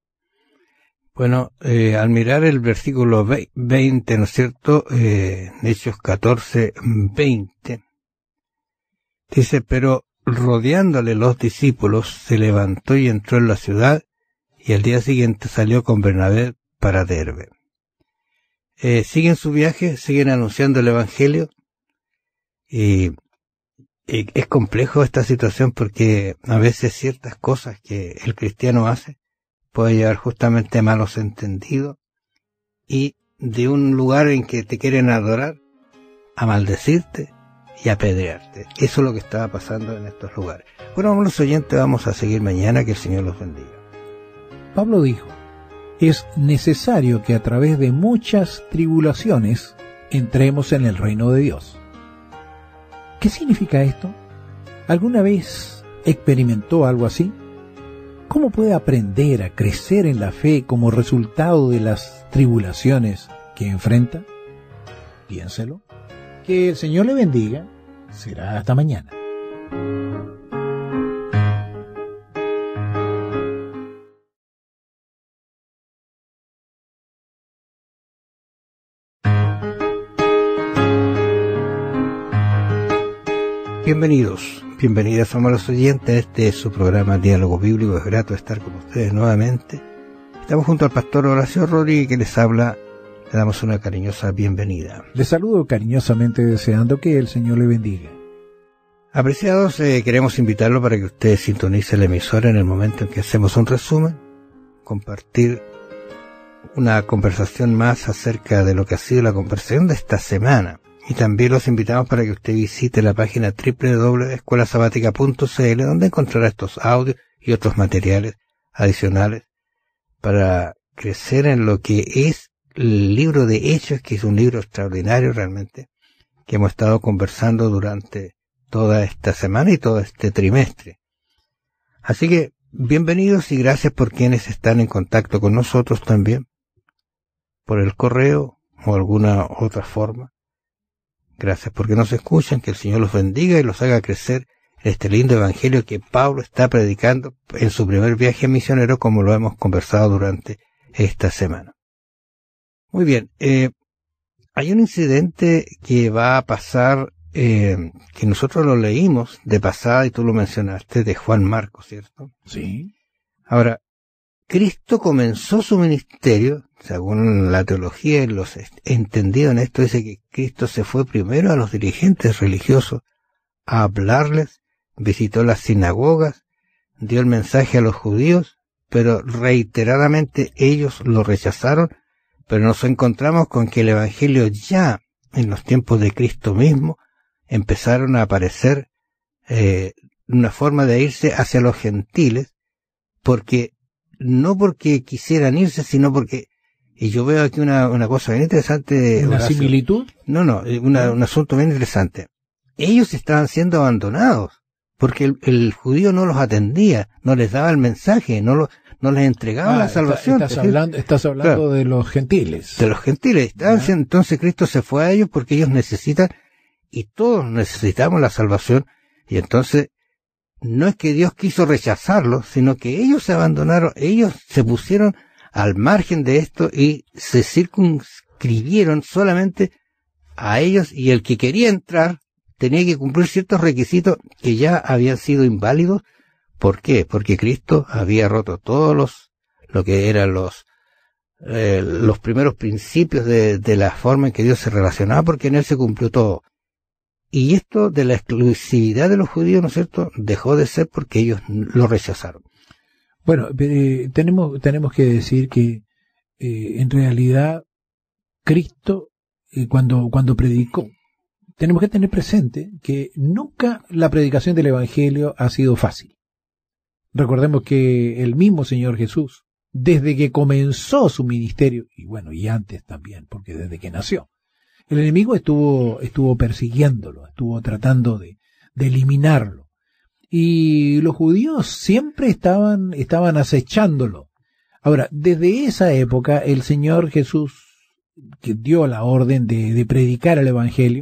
Bueno, eh, al mirar el versículo veinte, ¿no es cierto? Eh, Hechos catorce, veinte, dice, pero rodeándole los discípulos, se levantó y entró en la ciudad, y al día siguiente salió con Bernabé para Derbe. Eh, siguen su viaje, siguen anunciando el Evangelio, y, y es complejo esta situación porque a veces ciertas cosas que el cristiano hace puede llevar justamente a malos entendidos y de un lugar en que te quieren adorar a maldecirte y a apedrearte. Eso es lo que estaba pasando en estos lugares. Bueno, vamos oyentes, vamos a seguir mañana, que el Señor los bendiga. Pablo dijo, es necesario que a través de muchas tribulaciones entremos en el reino de Dios. ¿Qué significa esto? ¿Alguna vez experimentó algo así? ¿Cómo puede aprender a crecer en la fe como resultado de las tribulaciones que enfrenta? Piénselo. Que el Señor le bendiga. Será hasta mañana. Bienvenidos, bienvenidas amados oyentes. Este es su programa Diálogo Bíblico. Es grato estar con ustedes nuevamente. Estamos junto al pastor Horacio Rodríguez, que les habla. Le damos una cariñosa bienvenida. Les saludo cariñosamente deseando que el Señor le bendiga. Apreciados, eh, queremos invitarlo para que usted sintonice la emisora en el momento en que hacemos un resumen, compartir una conversación más acerca de lo que ha sido la conversación de esta semana. Y también los invitamos para que usted visite la página doble u doble u doble u punto escuela sabática punto c l, donde encontrará estos audios y otros materiales adicionales para crecer en lo que es el libro de Hechos, que es un libro extraordinario realmente, que hemos estado conversando durante toda esta semana y todo este trimestre. Así que, bienvenidos y gracias por quienes están en contacto con nosotros también, por el correo o alguna otra forma. Gracias porque nos escuchan, que el Señor los bendiga y los haga crecer en este lindo evangelio que Pablo está predicando en su primer viaje misionero, como lo hemos conversado durante esta semana. Muy bien, eh, hay un incidente que va a pasar eh, que nosotros lo leímos de pasada y tú lo mencionaste, de Juan Marcos, ¿cierto? Sí. Ahora, Cristo comenzó su ministerio, según la teología y los entendidos en esto, dice que Cristo se fue primero a los dirigentes religiosos a hablarles, visitó las sinagogas, dio el mensaje a los judíos, pero reiteradamente ellos lo rechazaron, pero nos encontramos con que el Evangelio ya en los tiempos de Cristo mismo empezaron a aparecer eh, una forma de irse hacia los gentiles, porque no porque quisieran irse, sino porque, y yo veo aquí una, una cosa bien interesante. ¿Una Horacio. similitud? No, no, una, un asunto bien interesante. Ellos estaban siendo abandonados, porque el, el judío no los atendía, no les daba el mensaje, no, lo, no les entregaba ah, la salvación. Estás hablando, estás hablando claro, de los gentiles. De los gentiles. Estaban siendo, entonces Cristo se fue a ellos porque ellos necesitan, y todos necesitamos la salvación, y entonces no es que Dios quiso rechazarlos, sino que ellos se abandonaron, ellos se pusieron al margen de esto y se circunscribieron solamente a ellos, y el que quería entrar tenía que cumplir ciertos requisitos que ya habían sido inválidos. ¿Por qué? Porque Cristo había roto todos los, lo que eran los, eh, los primeros principios de, de la forma en que Dios se relacionaba, porque en Él se cumplió todo. Y esto de la exclusividad de los judíos, ¿no es cierto?, dejó de ser porque ellos lo rechazaron. Bueno, eh, tenemos, tenemos que decir que eh, en realidad Cristo, eh, cuando, cuando predicó, tenemos que tener presente que nunca la predicación del Evangelio ha sido fácil. Recordemos que el mismo Señor Jesús, desde que comenzó su ministerio, y bueno, y antes también, porque desde que nació, el enemigo estuvo, estuvo persiguiéndolo, estuvo tratando de, de eliminarlo. Y los judíos siempre estaban, estaban acechándolo. Ahora, desde esa época, el Señor Jesús, que dio la orden de, de predicar el Evangelio,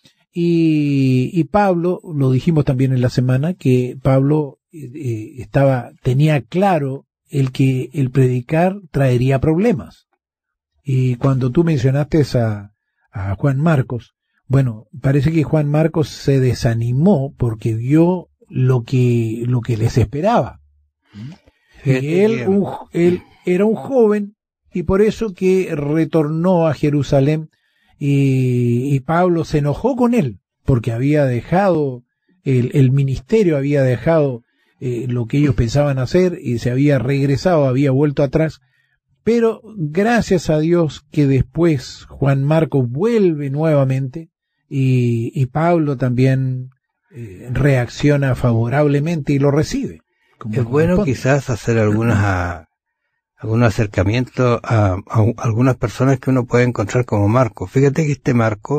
y, y Pablo, lo dijimos también en la semana, que Pablo eh, estaba, tenía claro el que el predicar traería problemas. Y cuando tú mencionaste a, a Juan Marcos, bueno, parece que Juan Marcos se desanimó porque vio lo que, lo que les esperaba. Y él, un, él era un joven, y por eso que retornó a Jerusalén, y, y Pablo se enojó con él, porque había dejado, el, el ministerio había dejado eh, lo que ellos pensaban hacer, y se había regresado, había vuelto atrás. Pero gracias a Dios que después Juan Marcos vuelve nuevamente, y, y Pablo también eh, reacciona favorablemente y lo recibe. Es bueno quizás hacer algunas a, algunos acercamientos a, a, a algunas personas que uno puede encontrar como Marco. Fíjate que este Marco,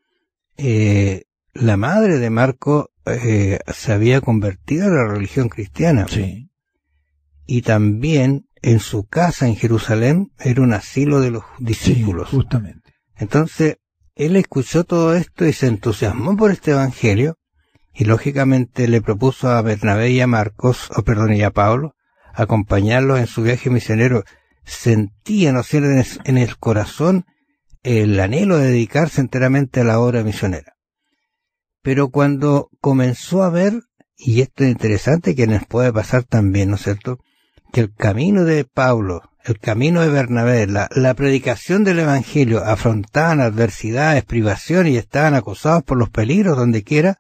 eh, la madre de Marco eh, se había convertido a la religión cristiana. Sí. Y también en su casa en Jerusalén era un asilo de los discípulos. Sí, justamente. Entonces, él escuchó todo esto y se entusiasmó por este evangelio, y lógicamente le propuso a Bernabé y a Marcos, o perdón, y a Pablo, acompañarlos en su viaje misionero. Sentía, ¿no es cierto?, en el, en el corazón el anhelo de dedicarse enteramente a la obra misionera. Pero cuando comenzó a ver, y esto es interesante que nos puede pasar también, ¿no es cierto?, que el camino de Pablo, el camino de Bernabé, la, la predicación del Evangelio, afrontaban adversidades, privaciones y estaban acosados por los peligros donde quiera,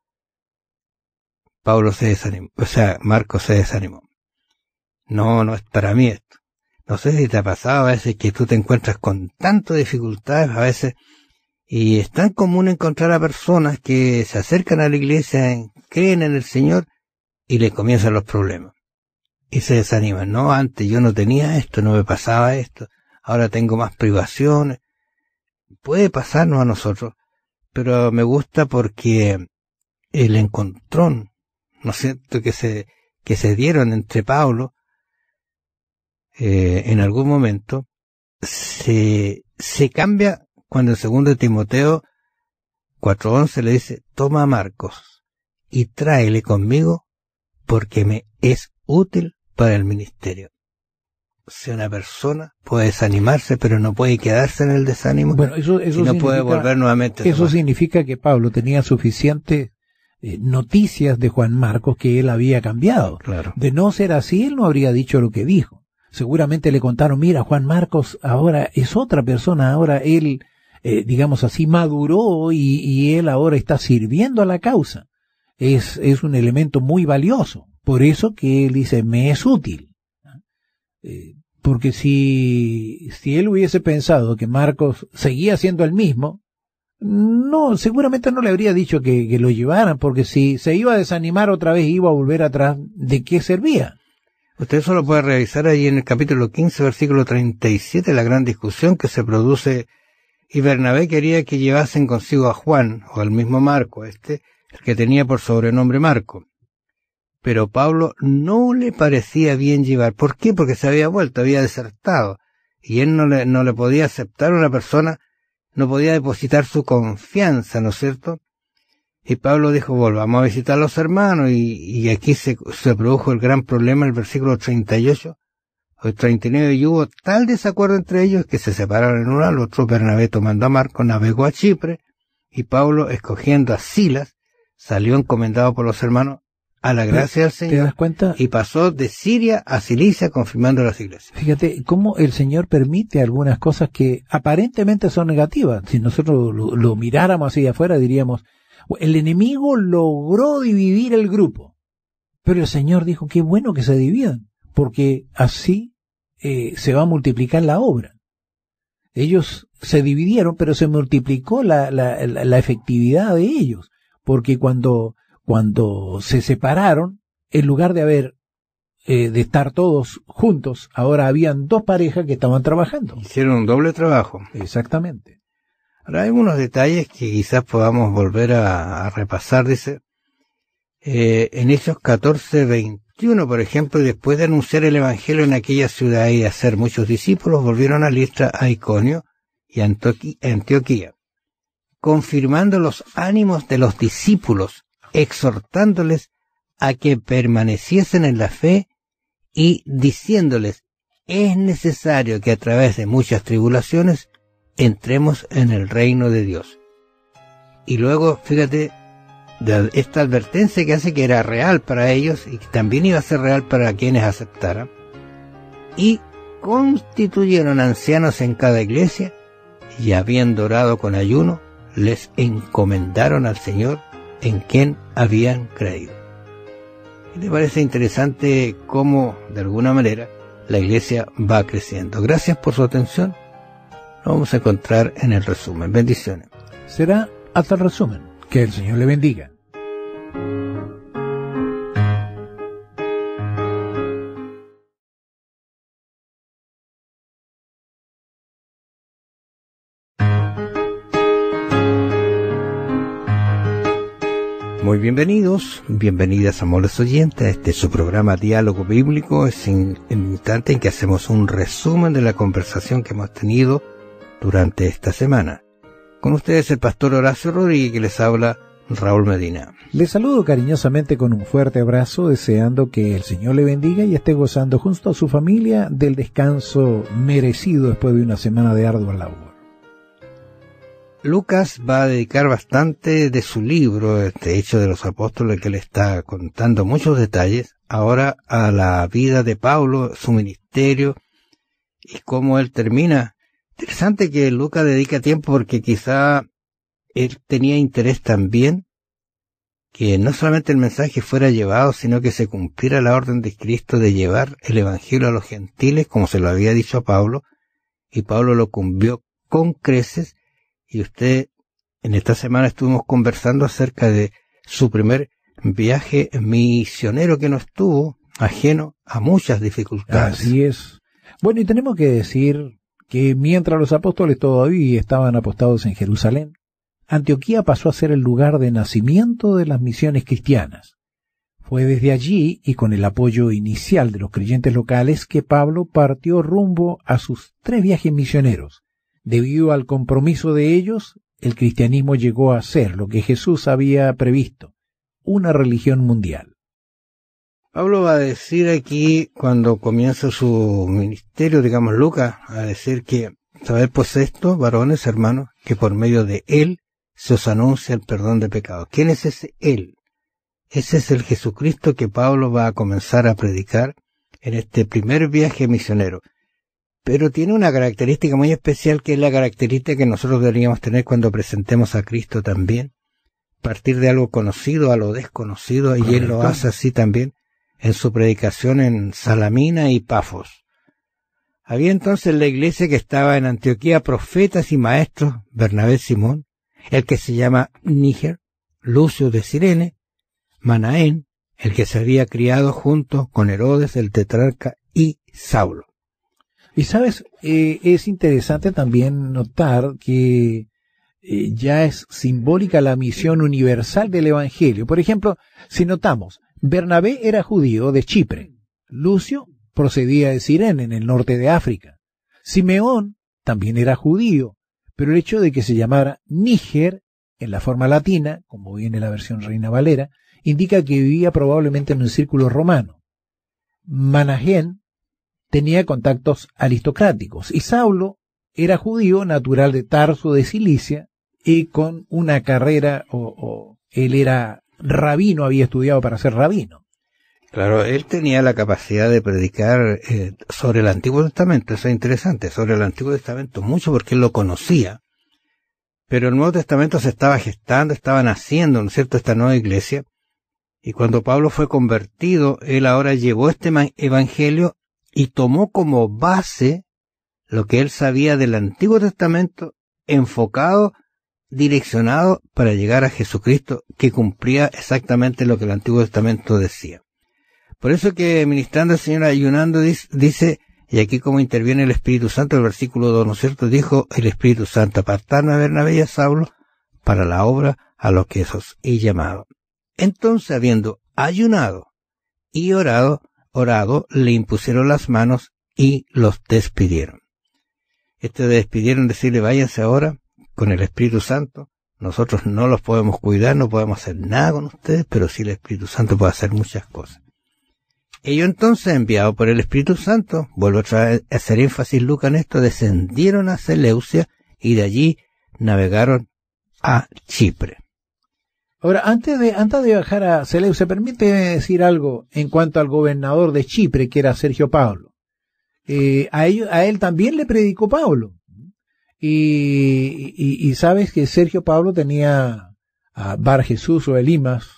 Pablo se desanimó, o sea, Marcos se desanimó. No, no es para mí esto. No sé si te ha pasado a veces que tú te encuentras con tantas dificultades a veces, y es tan común encontrar a personas que se acercan a la iglesia, creen en el Señor y le comienzan los problemas. Y se desaniman. No, antes yo no tenía esto, no me pasaba esto, ahora tengo más privaciones. Puede pasarnos a nosotros, pero me gusta porque el encontrón, ¿no es cierto?, que se, que se dieron entre Pablo, eh, en algún momento, se, se cambia cuando el segundo de Timoteo cuatro once le dice, toma a Marcos y tráele conmigo porque me es útil para el ministerio. si una persona puede desanimarse, pero no puede quedarse en el desánimo, bueno, eso, eso y no puede volver nuevamente. Eso significa que Pablo tenía suficientes eh, noticias de Juan Marcos que él había cambiado. Claro. De no ser así, él no habría dicho lo que dijo. Seguramente le contaron, mira, Juan Marcos ahora es otra persona, ahora él, eh, digamos así, maduró y, y él ahora está sirviendo a la causa. Es, es un elemento muy valioso. Por eso que él dice, me es útil. Eh, porque si, si él hubiese pensado que Marcos seguía siendo el mismo, no, seguramente no le habría dicho que, que lo llevaran, porque si se iba a desanimar otra vez, iba a volver atrás, ¿de qué servía? Usted solo puede revisar ahí en el capítulo quince, versículo treinta y siete, la gran discusión que se produce, y Bernabé quería que llevasen consigo a Juan, o al mismo Marco, este, el que tenía por sobrenombre Marco. Pero Pablo no le parecía bien llevar. ¿Por qué? Porque se había vuelto, había desertado, y él no le, no le podía aceptar a una persona, no podía depositar su confianza, ¿no es cierto? Y Pablo dijo, volvamos a visitar a los hermanos, y, y aquí se, se produjo el gran problema, el versículo treinta y ocho, o treinta y nueve, y hubo tal desacuerdo entre ellos que se separaron el uno al otro. Bernabé, tomando a Marco, navegó a Chipre, y Pablo, escogiendo a Silas, salió encomendado por los hermanos a la gracia del Señor. ¿Te das cuenta? Y pasó de Siria a Cilicia, confirmando las iglesias. Fíjate cómo el Señor permite algunas cosas que aparentemente son negativas. Si nosotros lo, lo miráramos así de afuera, diríamos, el enemigo logró dividir el grupo. Pero el Señor dijo, qué bueno que se dividan, porque así eh, se va a multiplicar la obra. Ellos se dividieron, pero se multiplicó la, la, la, la efectividad de ellos, porque cuando Cuando se separaron, en lugar de haber, eh, de estar todos juntos, ahora habían dos parejas que estaban trabajando. Hicieron un doble trabajo. Exactamente. Ahora hay unos detalles que quizás podamos volver a, a repasar, dice, eh, en Hechos catorce, veintiuno, por ejemplo, después de anunciar el Evangelio en aquella ciudad y hacer muchos discípulos, volvieron a Listra, a Iconio y a Antioquía, confirmando los ánimos de los discípulos, exhortándoles a que permaneciesen en la fe y diciéndoles, es necesario que a través de muchas tribulaciones entremos en el reino de Dios. Y luego, fíjate, de esta advertencia que hace que era real para ellos y que también iba a ser real para quienes aceptaran, y constituyeron ancianos en cada iglesia, y habiendo orado con ayuno, les encomendaron al Señor en quien habían creído. ¿Y le parece interesante cómo, de alguna manera, la iglesia va creciendo? Gracias por su atención. Nos vamos a encontrar en el resumen. Bendiciones. Será hasta el resumen. Que el Señor le bendiga. Muy bienvenidos, bienvenidas amables oyentes a este su programa Diálogo Bíblico. Es en el instante en que hacemos un resumen de la conversación que hemos tenido durante esta semana. Con ustedes el pastor Horacio Rodríguez, que les habla Raúl Medina. Les saludo cariñosamente con un fuerte abrazo, deseando que el Señor le bendiga y esté gozando junto a su familia del descanso merecido después de una semana de ardua labor. Lucas va a dedicar bastante de su libro, este Hecho de los Apóstoles, que le está contando muchos detalles, ahora a la vida de Pablo, su ministerio y cómo él termina. Interesante que Lucas dedica tiempo porque quizá él tenía interés también que no solamente el mensaje fuera llevado, sino que se cumpliera la orden de Cristo de llevar el Evangelio a los gentiles, como se lo había dicho a Pablo, y Pablo lo cumplió con creces. Y usted, en esta semana estuvimos conversando acerca de su primer viaje misionero que no estuvo ajeno a muchas dificultades. Así es. Bueno, y tenemos que decir que mientras los apóstoles todavía estaban apostados en Jerusalén, Antioquía pasó a ser el lugar de nacimiento de las misiones cristianas. Fue desde allí, y con el apoyo inicial de los creyentes locales, que Pablo partió rumbo a sus tres viajes misioneros. Debido al compromiso de ellos, el cristianismo llegó a ser lo que Jesús había previsto, una religión mundial. Pablo va a decir aquí, cuando comienza su ministerio, digamos Lucas, a decir que, sabed pues esto, varones, hermanos, que por medio de él se os anuncia el perdón de pecados. ¿Quién es ese él? Ese es el Jesucristo que Pablo va a comenzar a predicar en este primer viaje misionero. Pero tiene una característica muy especial, que es la característica que nosotros deberíamos tener cuando presentemos a Cristo también. Partir de algo conocido a lo desconocido, y él lo hace así también en su predicación en Salamina y Pafos. Había entonces en la iglesia que estaba en Antioquía profetas y maestros, Bernabé, Simón, el que se llama Níger, Lucio de Cirene, Manaén, el que se había criado junto con Herodes el tetrarca, y Saulo. Y sabes, eh, es interesante también notar que eh, ya es simbólica la misión universal del Evangelio. Por ejemplo, si notamos, Bernabé era judío de Chipre, Lucio procedía de Cirene, en el norte de África. Simeón también era judío, pero el hecho de que se llamara Níger, en la forma latina, como viene la versión Reina Valera, indica que vivía probablemente en un círculo romano. Manaén tenía contactos aristocráticos, y Saulo era judío natural de Tarso de Cilicia, y con una carrera, o, o él era rabino, había estudiado para ser rabino. Claro, él tenía la capacidad de predicar eh, sobre el Antiguo Testamento. Eso es interesante, sobre el Antiguo Testamento mucho, porque él lo conocía. Pero el Nuevo Testamento se estaba gestando, estaba naciendo, ¿no es cierto?, esta nueva iglesia. Y cuando Pablo fue convertido, él ahora llevó este evangelio y tomó como base lo que él sabía del Antiguo Testamento, enfocado, direccionado para llegar a Jesucristo, que cumplía exactamente lo que el Antiguo Testamento decía. Por eso que ministrando el Señor ayunando dice, y aquí como interviene el Espíritu Santo, el versículo dos, ¿no es cierto?, dijo el Espíritu Santo, apartarme a Bernabé y a Saulo para la obra a lo que os he llamado. Entonces, habiendo ayunado y orado, orado, le impusieron las manos y los despidieron. Este despidieron, decirle, váyanse ahora con el Espíritu Santo. Nosotros no los podemos cuidar, no podemos hacer nada con ustedes, pero sí el Espíritu Santo puede hacer muchas cosas. Ellos entonces, enviados por el Espíritu Santo, vuelvo otra vez a hacer énfasis Lucas en esto, descendieron a Seleucia y de allí navegaron a Chipre. Ahora, antes de, antes de viajar a Seleucia, permíteme decir algo en cuanto al gobernador de Chipre, que era Sergio Paulo. Eh, a, ellos, a él también le predicó Pablo. Y, y, y sabes que Sergio Paulo tenía a Bar Jesús o Elimas,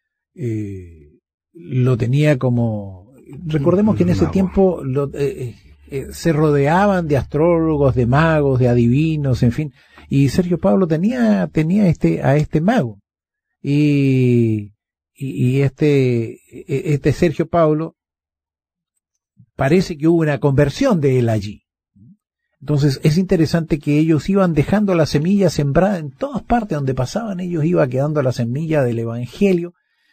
eh, lo tenía como, recordemos que en ese tiempo lo, eh, eh, se rodeaban de astrólogos, de magos, de adivinos, en fin, y Sergio Paulo tenía, tenía este, a este mago, y, y, y este, este Sergio Paulo, parece que hubo una conversión de él allí. Entonces es interesante que ellos iban dejando la semilla sembrada en todas partes donde pasaban, ellos iban quedando la semilla del Evangelio,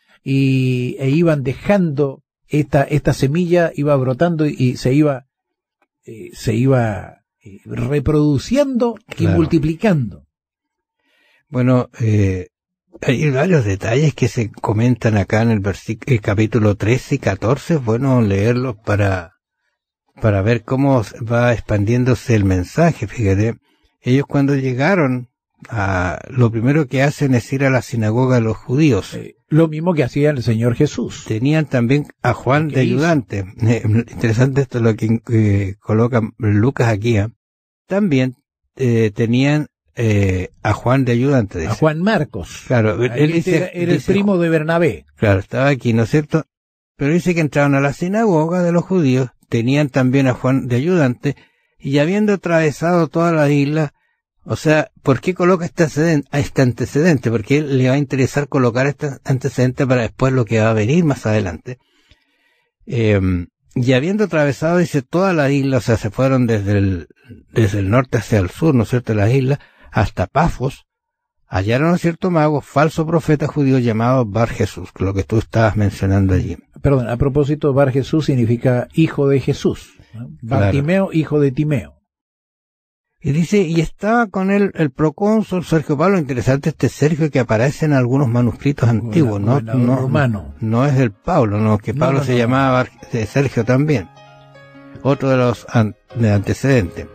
y e iban dejando esta esta semilla, iba brotando y se iba eh, se iba eh, reproduciendo, claro, y multiplicando. Bueno, eh, hay varios detalles que se comentan acá en el versículo, el capítulo trece y catorce. Es bueno leerlos para para ver cómo va expandiéndose el mensaje. Fíjate, ellos cuando llegaron, a, lo primero que hacen es ir a la sinagoga de los judíos. Eh, lo mismo que hacía el Señor Jesús. Tenían también a Juan de ayudante. Eh, interesante esto lo que eh, coloca Lucas aquí. ¿eh? También eh, tenían eh, a Juan de ayudante. Dice. A Juan Marcos. Claro, él este dice, era, era dice, el primo de Bernabé. Claro, estaba aquí, ¿no es cierto? Pero dice que entraron a la sinagoga de los judíos, tenían también a Juan de ayudante, y habiendo atravesado toda la isla, o sea, ¿por qué coloca este antecedente? Este antecedente? Porque él le va a interesar colocar este antecedente para después lo que va a venir más adelante. Eh, y habiendo atravesado, dice, toda la isla, o sea, se fueron desde el, desde el norte hacia el sur, ¿no es cierto?, de la isla, hasta Pafos, hallaron a cierto mago, falso profeta judío llamado Bar Jesús, lo que tú estabas mencionando allí. Perdón, a propósito, Bar Jesús significa hijo de Jesús, ¿no? Bartimeo, claro, hijo de Timeo. Y dice, y estaba con él el procónsul Sergio Pablo. Interesante este Sergio que aparece en algunos manuscritos antiguos, ¿no? No, romano. No es del Pablo, no, que Pablo no, no, se no. llamaba Sergio también. Otro de los an de antecedentes.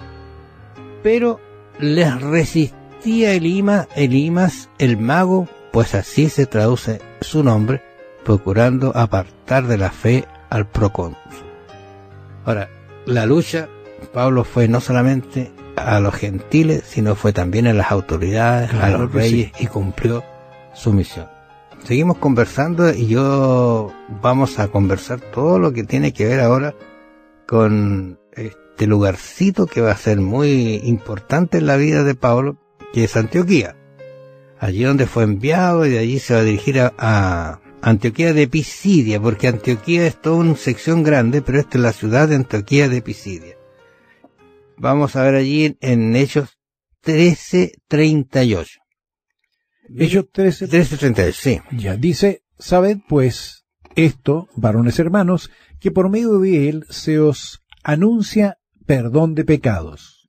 Pero les resistía Elimas, Elimas el mago, pues así se traduce su nombre, procurando apartar de la fe al procónsul. Ahora, la lucha, Pablo fue no solamente a los gentiles, sino fue también a las autoridades, claro, a los reyes, sí. Y cumplió su misión. Seguimos conversando y yo vamos a conversar todo lo que tiene que ver ahora con este lugarcito que va a ser muy importante en la vida de Pablo, que es Antioquía. Allí donde fue enviado, y de allí se va a dirigir a, a Antioquía de Pisidia, porque Antioquía es toda una sección grande, pero esta es la ciudad de Antioquía de Pisidia. Vamos a ver allí en, en Hechos trece treinta y ocho. Hechos trece treinta y ocho, sí. Ya dice, sabed pues esto, varones hermanos, que por medio de él se os anuncia perdón de pecados.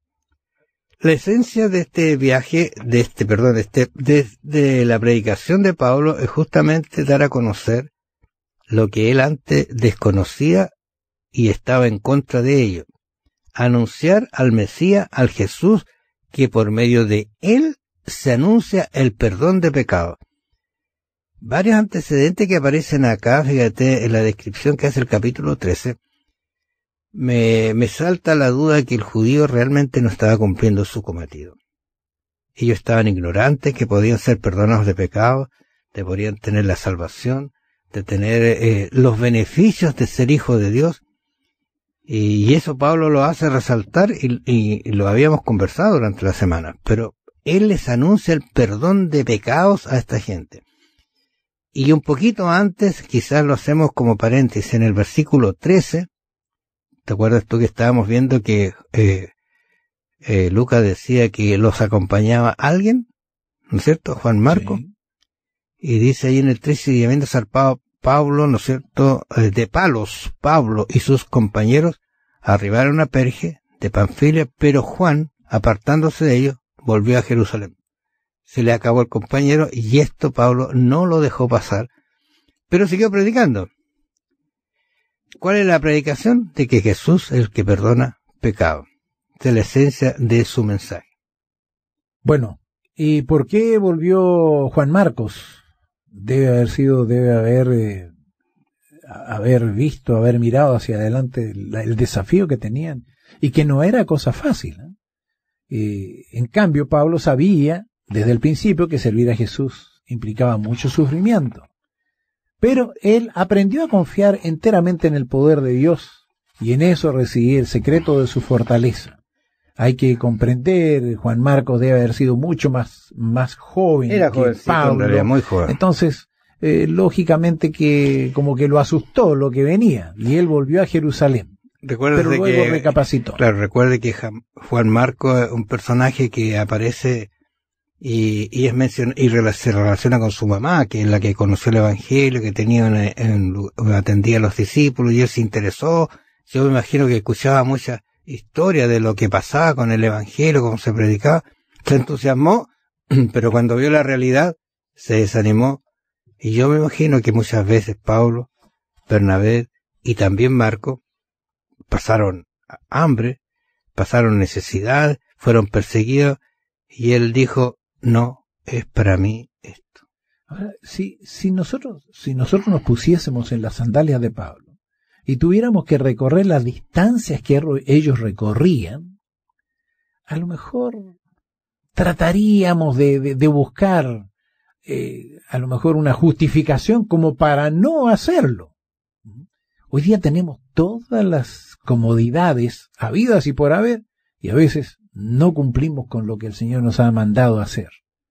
La esencia de este viaje, de este, perdón, de este, de, de la predicación de Pablo es justamente dar a conocer lo que él antes desconocía y estaba en contra de ello. Anunciar al Mesías, al Jesús, que por medio de él se anuncia el perdón de pecados. Varios antecedentes que aparecen acá, fíjate, en la descripción que hace el capítulo trece, me, me salta la duda de que el judío realmente no estaba cumpliendo su cometido. Ellos estaban ignorantes que podían ser perdonados de pecados, de podían tener la salvación, de tener eh, los beneficios de ser hijo de Dios. Y eso Pablo lo hace resaltar y, y, y lo habíamos conversado durante la semana. Pero él les anuncia el perdón de pecados a esta gente. Y un poquito antes, quizás lo hacemos como paréntesis, en el versículo trece, ¿te acuerdas tú que estábamos viendo que eh, eh, Lucas decía que los acompañaba alguien? ¿No es cierto? Juan Marcos. Sí. Y dice ahí en el trece, y habiendo zarpado Pablo, ¿no es cierto?, de Palos, Pablo y sus compañeros arribaron a Perge de Panfilia, pero Juan, apartándose de ellos, volvió a Jerusalén. Se le acabó el compañero y esto Pablo no lo dejó pasar, pero siguió predicando. ¿Cuál es la predicación? De que Jesús es el que perdona pecado. De la esencia de su mensaje. Bueno, ¿y por qué volvió Juan Marcos? Debe haber sido, debe haber, eh, haber visto, haber mirado hacia adelante el, el desafío que tenían y que no era cosa fácil, ¿eh? Eh, en cambio, Pablo sabía desde el principio que servir a Jesús implicaba mucho sufrimiento, pero él aprendió a confiar enteramente en el poder de Dios y en eso residía el secreto de su fortaleza. Hay que comprender, Juan Marcos debe haber sido mucho más, más joven Era que Pablo. Era muy joven. Entonces, eh, lógicamente que como que lo asustó lo que venía y él volvió a Jerusalén. Recuerde pero luego que, recapacitó. Claro, recuerde que Juan Marcos es un personaje que aparece y, y es mencion, y se relaciona con su mamá, que es la que conoció el Evangelio, que tenía en, en, atendía a los discípulos y él se interesó. Yo me imagino que escuchaba muchas historia de lo que pasaba con el Evangelio, cómo se predicaba, se entusiasmó, pero cuando vio la realidad se desanimó. Y yo me imagino que muchas veces Pablo, Bernabé y también Marco pasaron hambre, pasaron necesidad, fueron perseguidos y él dijo, no es para mí esto. Ahora, si, si nosotros, si nosotros nos pusiésemos en las sandalias de Pablo y tuviéramos que recorrer las distancias que ellos recorrían, a lo mejor trataríamos de, de, de buscar eh, a lo mejor una justificación como para no hacerlo. Hoy día tenemos todas las comodidades habidas y por haber, y a veces no cumplimos con lo que el Señor nos ha mandado hacer.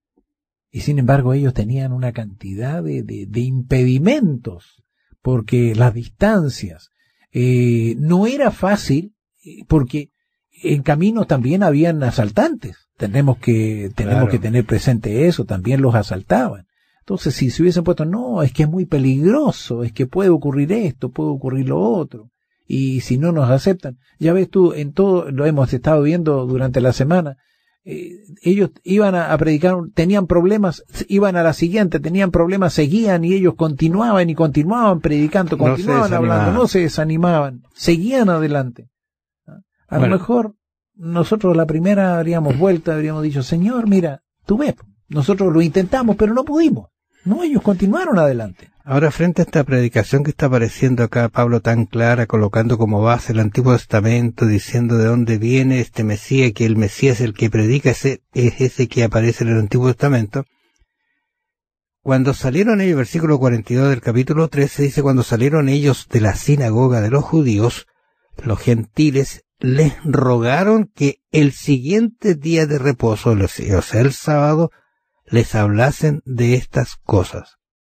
Y sin embargo ellos tenían una cantidad de, de, de impedimentos, porque las distancias, eh, no era fácil, porque en camino también habían asaltantes. Tenemos que, tenemos claro. que tener presente eso, también los asaltaban. Entonces, si se hubiesen puesto, no, es que es muy peligroso, es que puede ocurrir esto, puede ocurrir lo otro. y si no nos aceptan, ya ves tú, en todo lo hemos estado viendo durante la semana, eh, ellos iban a, a predicar, tenían problemas, iban a la siguiente, tenían problemas, seguían y ellos continuaban y continuaban predicando, continuaban no hablando, no se desanimaban, seguían adelante. A bueno. lo mejor nosotros la primera habríamos vuelto, habríamos dicho, Señor, mira, tú ves, nosotros lo intentamos, pero no pudimos. No, ellos continuaron adelante. Ahora, frente a esta predicación que está apareciendo acá, Pablo tan clara, colocando como base el Antiguo Testamento, diciendo de dónde viene este Mesías, que el Mesías es el que predica, ese, es ese que aparece en el Antiguo Testamento. Cuando salieron ellos, versículo cuarenta y dos del capítulo trece, dice, cuando salieron ellos de la sinagoga de los judíos, los gentiles les rogaron que el siguiente día de reposo, o sea, el sábado, les hablasen de estas cosas.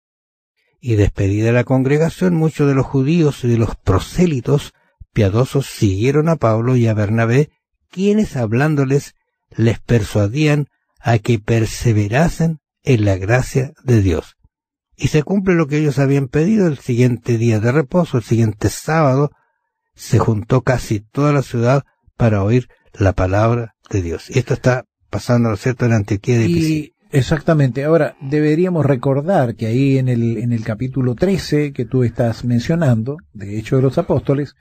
Y despedida la congregación, muchos de los judíos y de los prosélitos piadosos siguieron a Pablo y a Bernabé, quienes hablándoles les persuadían a que perseverasen en la gracia de Dios. Y se cumple lo que ellos habían pedido. El siguiente día de reposo, el siguiente sábado, se juntó casi toda la ciudad para oír la palabra de Dios. Y esto está pasando, ¿no es cierto?, en Antioquía de Pisidia. Exactamente. Ahora, deberíamos recordar que ahí en el, en el capítulo trece que tú estás mencionando, de Hechos de los Apóstoles,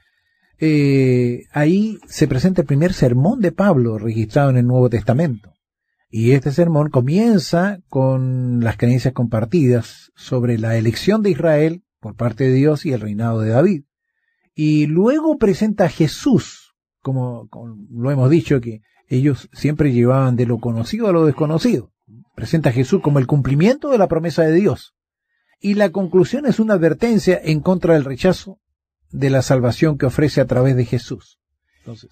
eh, ahí se presenta el primer sermón de Pablo registrado en el Nuevo Testamento. Y este sermón comienza con las creencias compartidas sobre la elección de Israel por parte de Dios y el reinado de David. Y luego presenta a Jesús, como, como lo hemos dicho, que ellos siempre llevaban de lo conocido a lo desconocido. Presenta a Jesús como el cumplimiento de la promesa de Dios. Y la conclusión es una advertencia en contra del rechazo de la salvación que ofrece a través de Jesús. Entonces,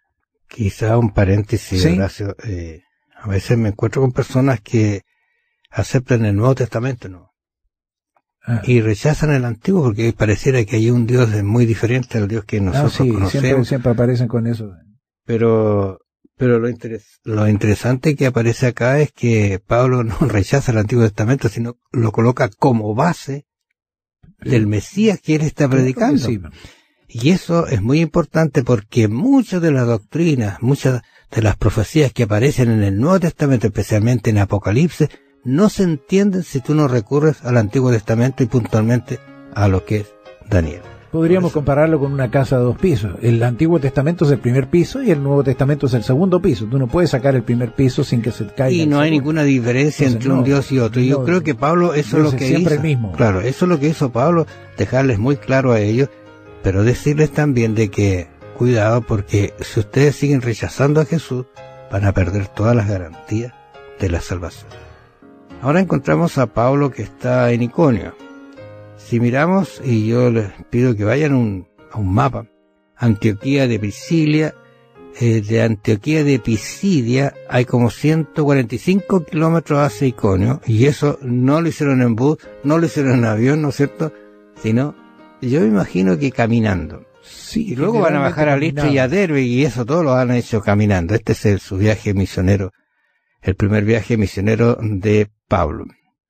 quizá un paréntesis, ¿sí? Horacio. Eh, a veces me encuentro con personas que aceptan el Nuevo Testamento, ¿no? Ah. Y rechazan el Antiguo porque pareciera que hay un Dios muy diferente al Dios que nosotros ah, sí, conocemos. Siempre, siempre aparecen con eso. Pero... Pero lo, interes- lo interesante que aparece acá es que Pablo no rechaza el Antiguo Testamento, sino lo coloca como base del Mesías que él está predicando. Sí. Y eso es muy importante porque muchas de las doctrinas, muchas de las profecías que aparecen en el Nuevo Testamento, especialmente en Apocalipsis, no se entienden si tú no recurres al Antiguo Testamento y puntualmente a lo que es Daniel. Podríamos compararlo con una casa de dos pisos. El Antiguo Testamento es el primer piso y el Nuevo Testamento es el segundo piso. Tú no puedes sacar el primer piso sin que se caiga. Y no hay ninguna diferencia Entonces, entre no, un Dios y otro. Y yo no, creo que Pablo, eso es lo que siempre hizo. El mismo. Claro, eso es lo que hizo Pablo, dejarles muy claro a ellos, pero decirles también de que, cuidado, porque si ustedes siguen rechazando a Jesús, van a perder todas las garantías de la salvación. Ahora encontramos a Pablo que está en Iconio. Si miramos, y yo les pido que vayan un, a un mapa, Antioquía de Pisidia, eh, de Antioquía de Pisidia hay como ciento cuarenta y cinco kilómetros hacia Iconio, y eso no lo hicieron en bus, no lo hicieron en avión, ¿no es cierto? Sino, yo me imagino que caminando. Sí, y luego van a bajar a Listra y a Derbe, y eso todo lo han hecho caminando. Este es el, su viaje misionero, el primer viaje misionero de Pablo.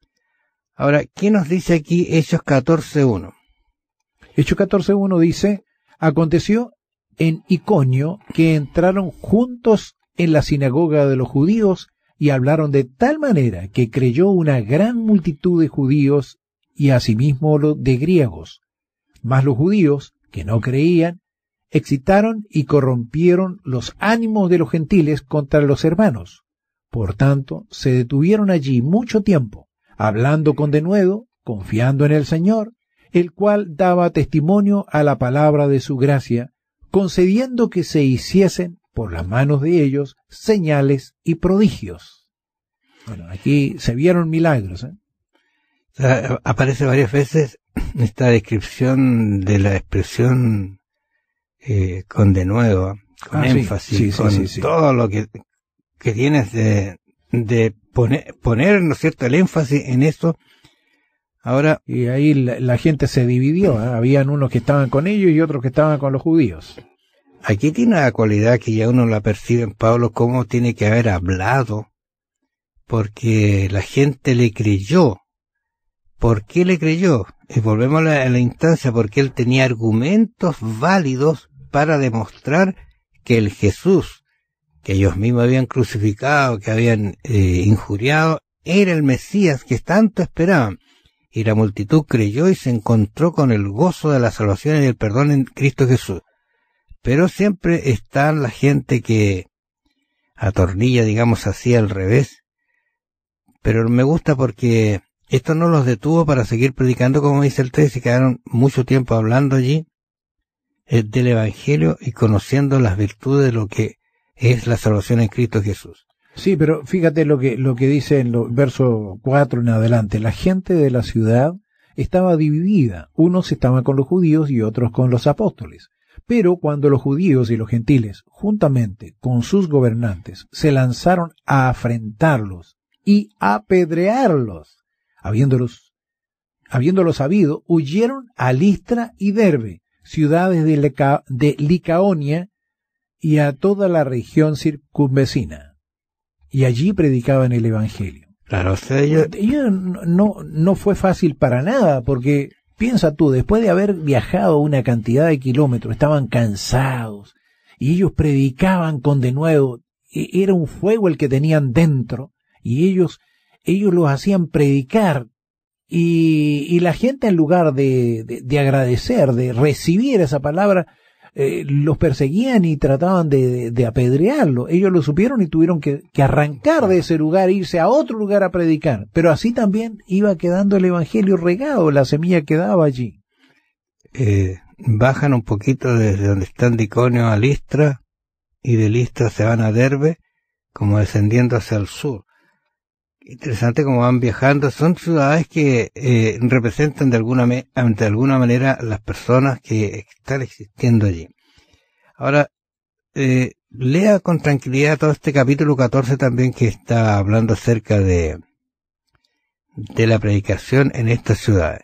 Ahora, ¿qué nos dice aquí Hechos catorce uno? Hechos catorce uno dice, aconteció en Iconio que entraron juntos en la sinagoga de los judíos y hablaron de tal manera que creyó una gran multitud de judíos y asimismo de griegos. Mas los judíos, que no creían, excitaron y corrompieron los ánimos de los gentiles contra los hermanos. Por tanto, se detuvieron allí mucho tiempo, hablando con denuedo, confiando en el Señor, el cual daba testimonio a la palabra de su gracia, concediendo que se hiciesen por las manos de ellos señales y prodigios. Bueno, aquí se vieron milagros, ¿eh? O sea, aparece varias veces esta descripción de la expresión eh, con denuedo, con ah, énfasis, sí, sí, con sí, sí, todo sí. lo que, que tienes de, de poner, poner, ¿no es cierto?, el énfasis en eso. Ahora, y ahí la, la gente se dividió, ¿eh? Habían unos que estaban con ellos y otros que estaban con los judíos. Aquí tiene la cualidad que ya uno la percibe en Pablo, cómo tiene que haber hablado, porque la gente le creyó, ¿por qué le creyó? Y volvemos a la, a la instancia, porque él tenía argumentos válidos para demostrar que el Jesús que ellos mismos habían crucificado, que habían eh, injuriado, era el Mesías que tanto esperaban. Y la multitud creyó y se encontró con el gozo de la salvación y el perdón en Cristo Jesús. Pero siempre está la gente que atornilla, digamos así, al revés. Pero me gusta porque esto no los detuvo para seguir predicando, como dice el texto, y quedaron mucho tiempo hablando allí eh, del Evangelio y conociendo las virtudes de lo que es la salvación en Cristo Jesús. Sí, pero fíjate lo que, lo que dice en los versos cuatro en adelante. La gente de la ciudad estaba dividida. Unos estaban con los judíos y otros con los apóstoles. Pero cuando los judíos y los gentiles, juntamente con sus gobernantes, se lanzaron a afrentarlos y apedrearlos, habiéndolos, habiéndolos sabido, huyeron a Listra y Derbe, ciudades de, Lica, de Licaonia, y a toda la región circunvecina. Y allí predicaban el Evangelio. Claro, o sea, ellos... ellos no, no fue fácil para nada, porque piensa tú, después de haber viajado una cantidad de kilómetros, estaban cansados, y ellos predicaban con denuedo. Era un fuego el que tenían dentro, y ellos, ellos los hacían predicar, y, y la gente, en lugar de, de, de agradecer, de recibir esa palabra, Eh, los perseguían y trataban de, de, de apedrearlo. Ellos lo supieron y tuvieron que, que arrancar de ese lugar, irse a otro lugar a predicar. Pero así también iba quedando el Evangelio regado, la semilla quedaba allí. Eh, bajan un poquito desde donde están de Iconio a Listra, y de Listra se van a Derbe, como descendiendo hacia el sur. Interesante cómo van viajando. Son ciudades que eh, representan de alguna, me, de alguna manera las personas que están existiendo allí. Ahora, eh, lea con tranquilidad todo este capítulo catorce también, que está hablando acerca de, de la predicación en estas ciudades.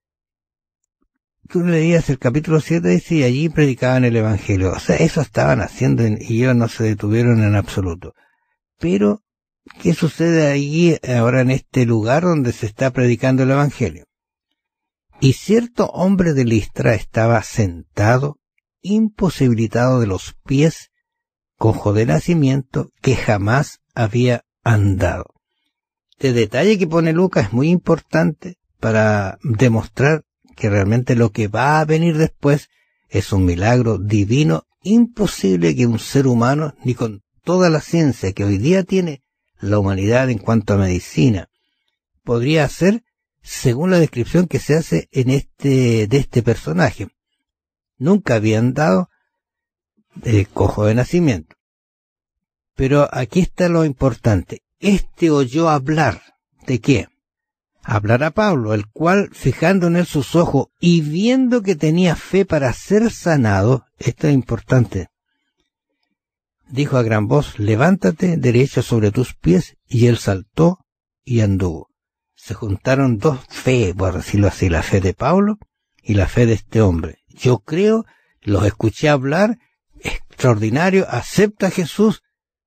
Tú leías el capítulo siete, dice, y allí predicaban el Evangelio. O sea, eso estaban haciendo en, y ellos no se detuvieron en absoluto. Pero ¿qué sucede allí ahora en este lugar donde se está predicando el Evangelio? Y cierto hombre de Listra estaba sentado, imposibilitado de los pies, cojo de nacimiento, que jamás había andado. Este detalle que pone Lucas es muy importante para demostrar que realmente lo que va a venir después es un milagro divino, imposible que un ser humano, ni con toda la ciencia que hoy día tiene la humanidad en cuanto a medicina, podría hacer según la descripción que se hace en este, de este personaje. Nunca habían dado eh, cojo de nacimiento. Pero aquí está lo importante. Este oyó hablar. ¿De qué? Hablar a Pablo, el cual, fijando en él sus ojos y viendo que tenía fe para ser sanado, esto es importante, dijo a gran voz, levántate derecho sobre tus pies, y él saltó y anduvo. Se juntaron dos fe, por decirlo así, la fe de Pablo y la fe de este hombre. Yo creo, los escuché hablar, extraordinario, acepta a Jesús,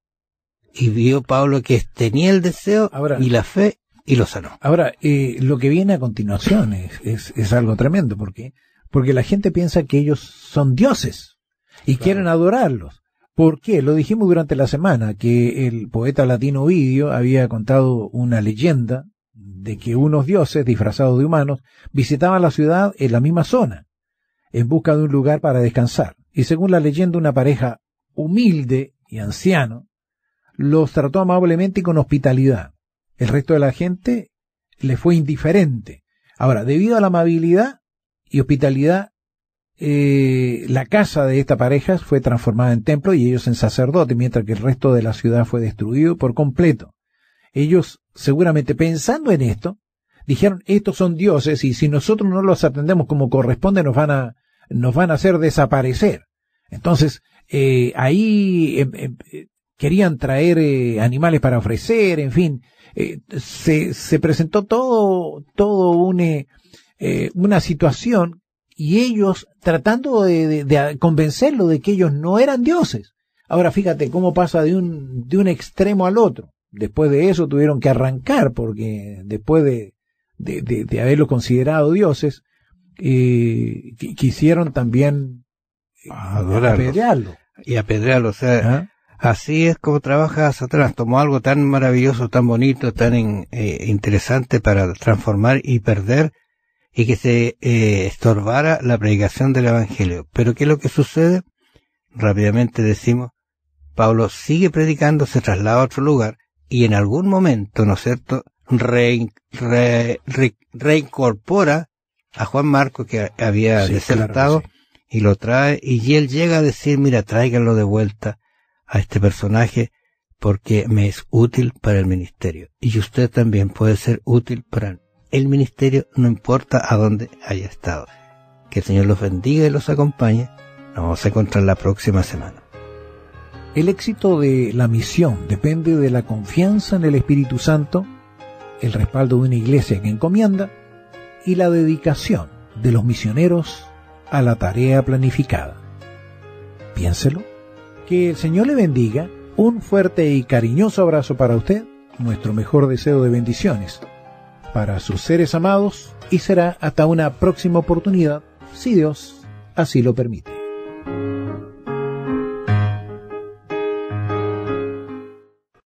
y vio Pablo que tenía el deseo ahora, y la fe, y lo sanó. Ahora, eh, lo que viene a continuación es, es, es algo tremendo, porque porque la gente piensa que ellos son dioses y claro, quieren adorarlos. ¿Por qué? Lo dijimos durante la semana, que el poeta latino Ovidio había contado una leyenda de que unos dioses disfrazados de humanos visitaban la ciudad en la misma zona, en busca de un lugar para descansar. Y según la leyenda, una pareja humilde y anciano los trató amablemente y con hospitalidad. El resto de la gente le fue indiferente. Ahora, debido a la amabilidad y hospitalidad, Eh, la casa de esta pareja fue transformada en templo y ellos en sacerdote, mientras que el resto de la ciudad fue destruido por completo. Ellos, seguramente pensando en esto, dijeron, estos son dioses y si nosotros no los atendemos como corresponde nos van a, nos van a hacer desaparecer. Entonces, eh, ahí eh, eh, querían traer eh, animales para ofrecer, en fin, eh, se, se presentó todo, todo un, eh, una situación. Y ellos tratando de, de, de convencerlo de que ellos no eran dioses. Ahora fíjate cómo pasa de un, de un extremo al otro. Después de eso tuvieron que arrancar, porque después de, de, de, de haberlos considerado dioses, eh, quisieron también eh, apedrearlo. Y apedrearlo, o sea, ¿ah? Así es como trabaja Satanás. Tomó algo tan maravilloso, tan bonito, tan in, eh, interesante para transformar y perder, y que se eh, estorbara la predicación del Evangelio. Pero ¿qué es lo que sucede? Rápidamente decimos, Pablo sigue predicando, se traslada a otro lugar, y en algún momento, ¿no es cierto?, re, re, re, reincorpora a Juan Marcos, que había sí, desertado, claro sí. Y lo trae, y él llega a decir, mira, tráiganlo de vuelta a este personaje, porque me es útil para el ministerio. Y usted también puede ser útil para el ministerio, no importa a dónde haya estado. Que el Señor los bendiga y los acompañe. Nos vamos a encontrar la próxima semana. El éxito de la misión depende de la confianza en el Espíritu Santo, el respaldo de una iglesia que encomienda y la dedicación de los misioneros a la tarea planificada. Piénselo. Que el Señor le bendiga. Un fuerte y cariñoso abrazo para usted. Nuestro mejor deseo de bendiciones para sus seres amados, y será hasta una próxima oportunidad, si Dios así lo permite.